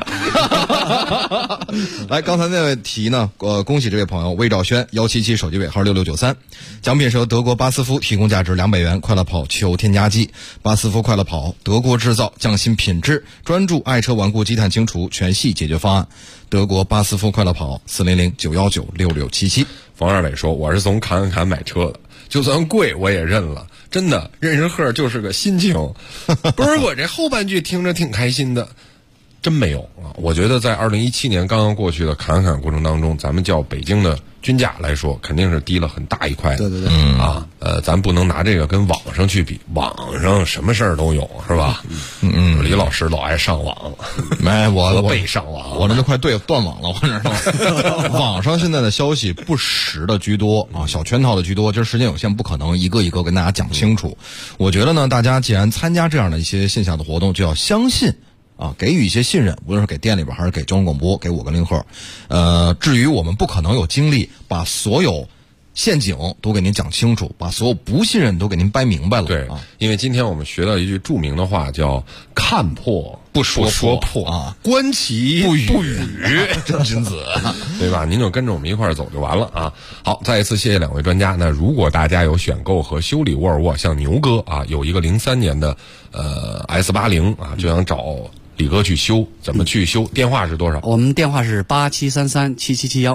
来，刚才那位题呢？恭喜这位朋友魏兆轩177手机尾号6693，奖品是由德国巴斯夫提供价值200元快乐跑汽油添加剂。巴斯夫快乐跑，德国制造，匠心品质，专注爱车顽固积碳清除全系解决方案。德国巴斯夫快乐跑400-919-6677。 冯二伟说：“我是从侃侃买车的，就算贵我也认了。真的，认识贺就是个心情。不是我这后半句听着挺开心的，真没有啊！我觉得在2017年刚刚过去的侃侃过程当中，咱们较北京的均价来说，肯定是低了很大一块。 对， 咱不能拿这个跟网上去比，网上什么事儿都有，是吧？李老师老爱上网， 我被上网， 我这都快断网了，我这都。网上现在的消息不实的居多啊，小圈套的居多，就是时间有限，不可能一个一个跟大家讲清楚。我觉得呢，大家既然参加这样的一些线下的活动，就要相信。给予一些信任，无论是给店里边还是给交通广播，给5个零赫。至于我们不可能有精力把所有陷阱都给您讲清楚，把所有不信任都给您掰明白了。 对，因为今天我们学到一句著名的话，叫“看破不说破啊，观其不语”， 真君子， 对吧？您就跟着我们一块儿走就完了啊。好，再一次谢谢2位专家。那如果大家有选购和修理沃尔沃，像牛哥啊，有一个03年的S80啊，就想找李哥去修，怎么去修？电话是多少？ 我们电话是87337771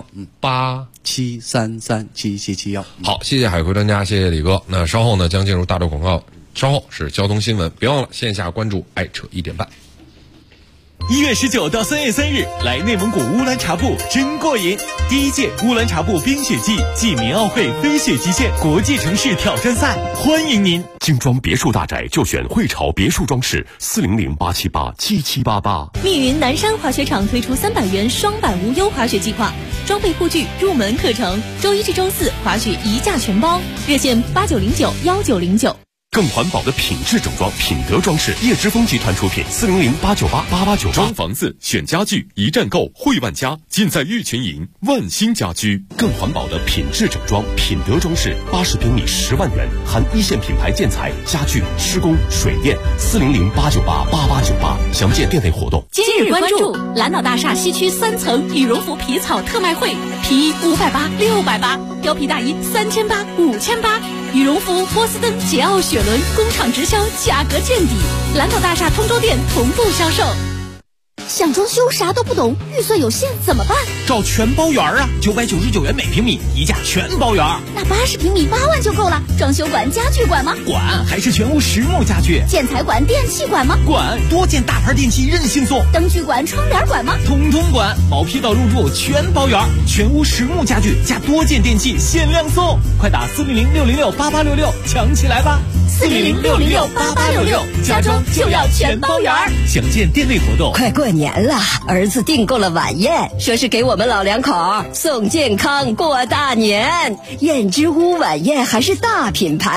，87337771。好，谢谢海葵专家，谢谢李哥。那稍后呢将进入大陆广告，稍后是交通新闻，别忘了线下关注爱车1点半。 1月19到3月3日，来内蒙古乌兰察布真过瘾！第1届乌兰察布冰雪季暨民奥会飞雪极限国际城市挑战赛，欢迎您！ 精装别墅大宅就选汇潮别墅装饰，400-878-7788。 密云南山滑雪场推出300元双板无忧滑雪计划，装备护具、入门课程，周1至周4滑雪1价全包，热线8909-1909。 更环保的品质整装，品德装饰，叶之峰集团出品，400-898-8898。 装房子、选家具，一站购，汇万家，尽在玉群营万兴家居。 更环保的品质整装，品德装饰，80平米10万元，含1线品牌建材、家具、施工、水电，400-898-8898。详见店内活动。 今日关注蓝岛大厦西区3层羽绒服皮草特卖会，皮衣580、680，貂皮大衣3800、5800，羽绒服波司登、捷奥雪伦工厂直销，价格见底。蓝岛大厦通州店同步销售。 想装修啥都不懂，预算有限怎么办？ 找全包园啊，999元每平米，一价全包园。 那80平米8万就够了。装修馆、家具馆吗？ 馆，还是全屋实木家具。 建材馆、电器馆吗？ 馆，多件大牌电器任性送。 灯具馆、窗帘馆吗？ 通通馆，毛坯到入住全包园，全屋实木家具加多件电器限量送，快打400-606-8866抢起来吧 ！400-606-8866，家装就要全包园。 详见店内活动。 快过年了，儿子订购了晚宴，说是给我们老两口送健康过大年。燕之屋晚宴还是大品牌，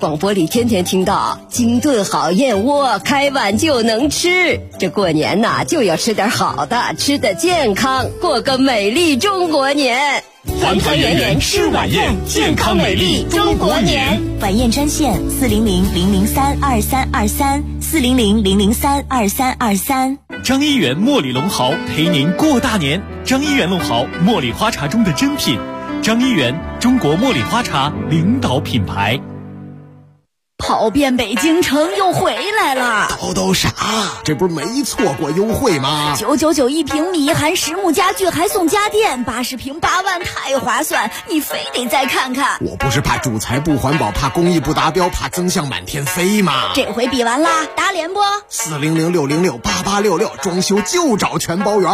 广播里天天听到精炖好燕窝，开碗就能吃。这过年呐，就要吃点好的，吃得健康，过个美丽中国年。 团团圆圆吃晚宴，健康美丽中国年。 晚宴专线400-003-2323，400-003-2323。 张一元茉莉龙毫陪您过大年。张一元龙毫，茉莉花茶中的珍品。张一元，中国茉莉花茶领导品牌。 跑遍北京城又回来了， 都啥？这不是没错过优惠吗 ？999一平米，含实木家具还送家电，80平8万，太划算！你非得再看看。 我不是怕主材不环保，怕工艺不达标，怕增项满天飞吗？ 这回比完啦，打脸不？ 400-606-8866，装修就找全包圆。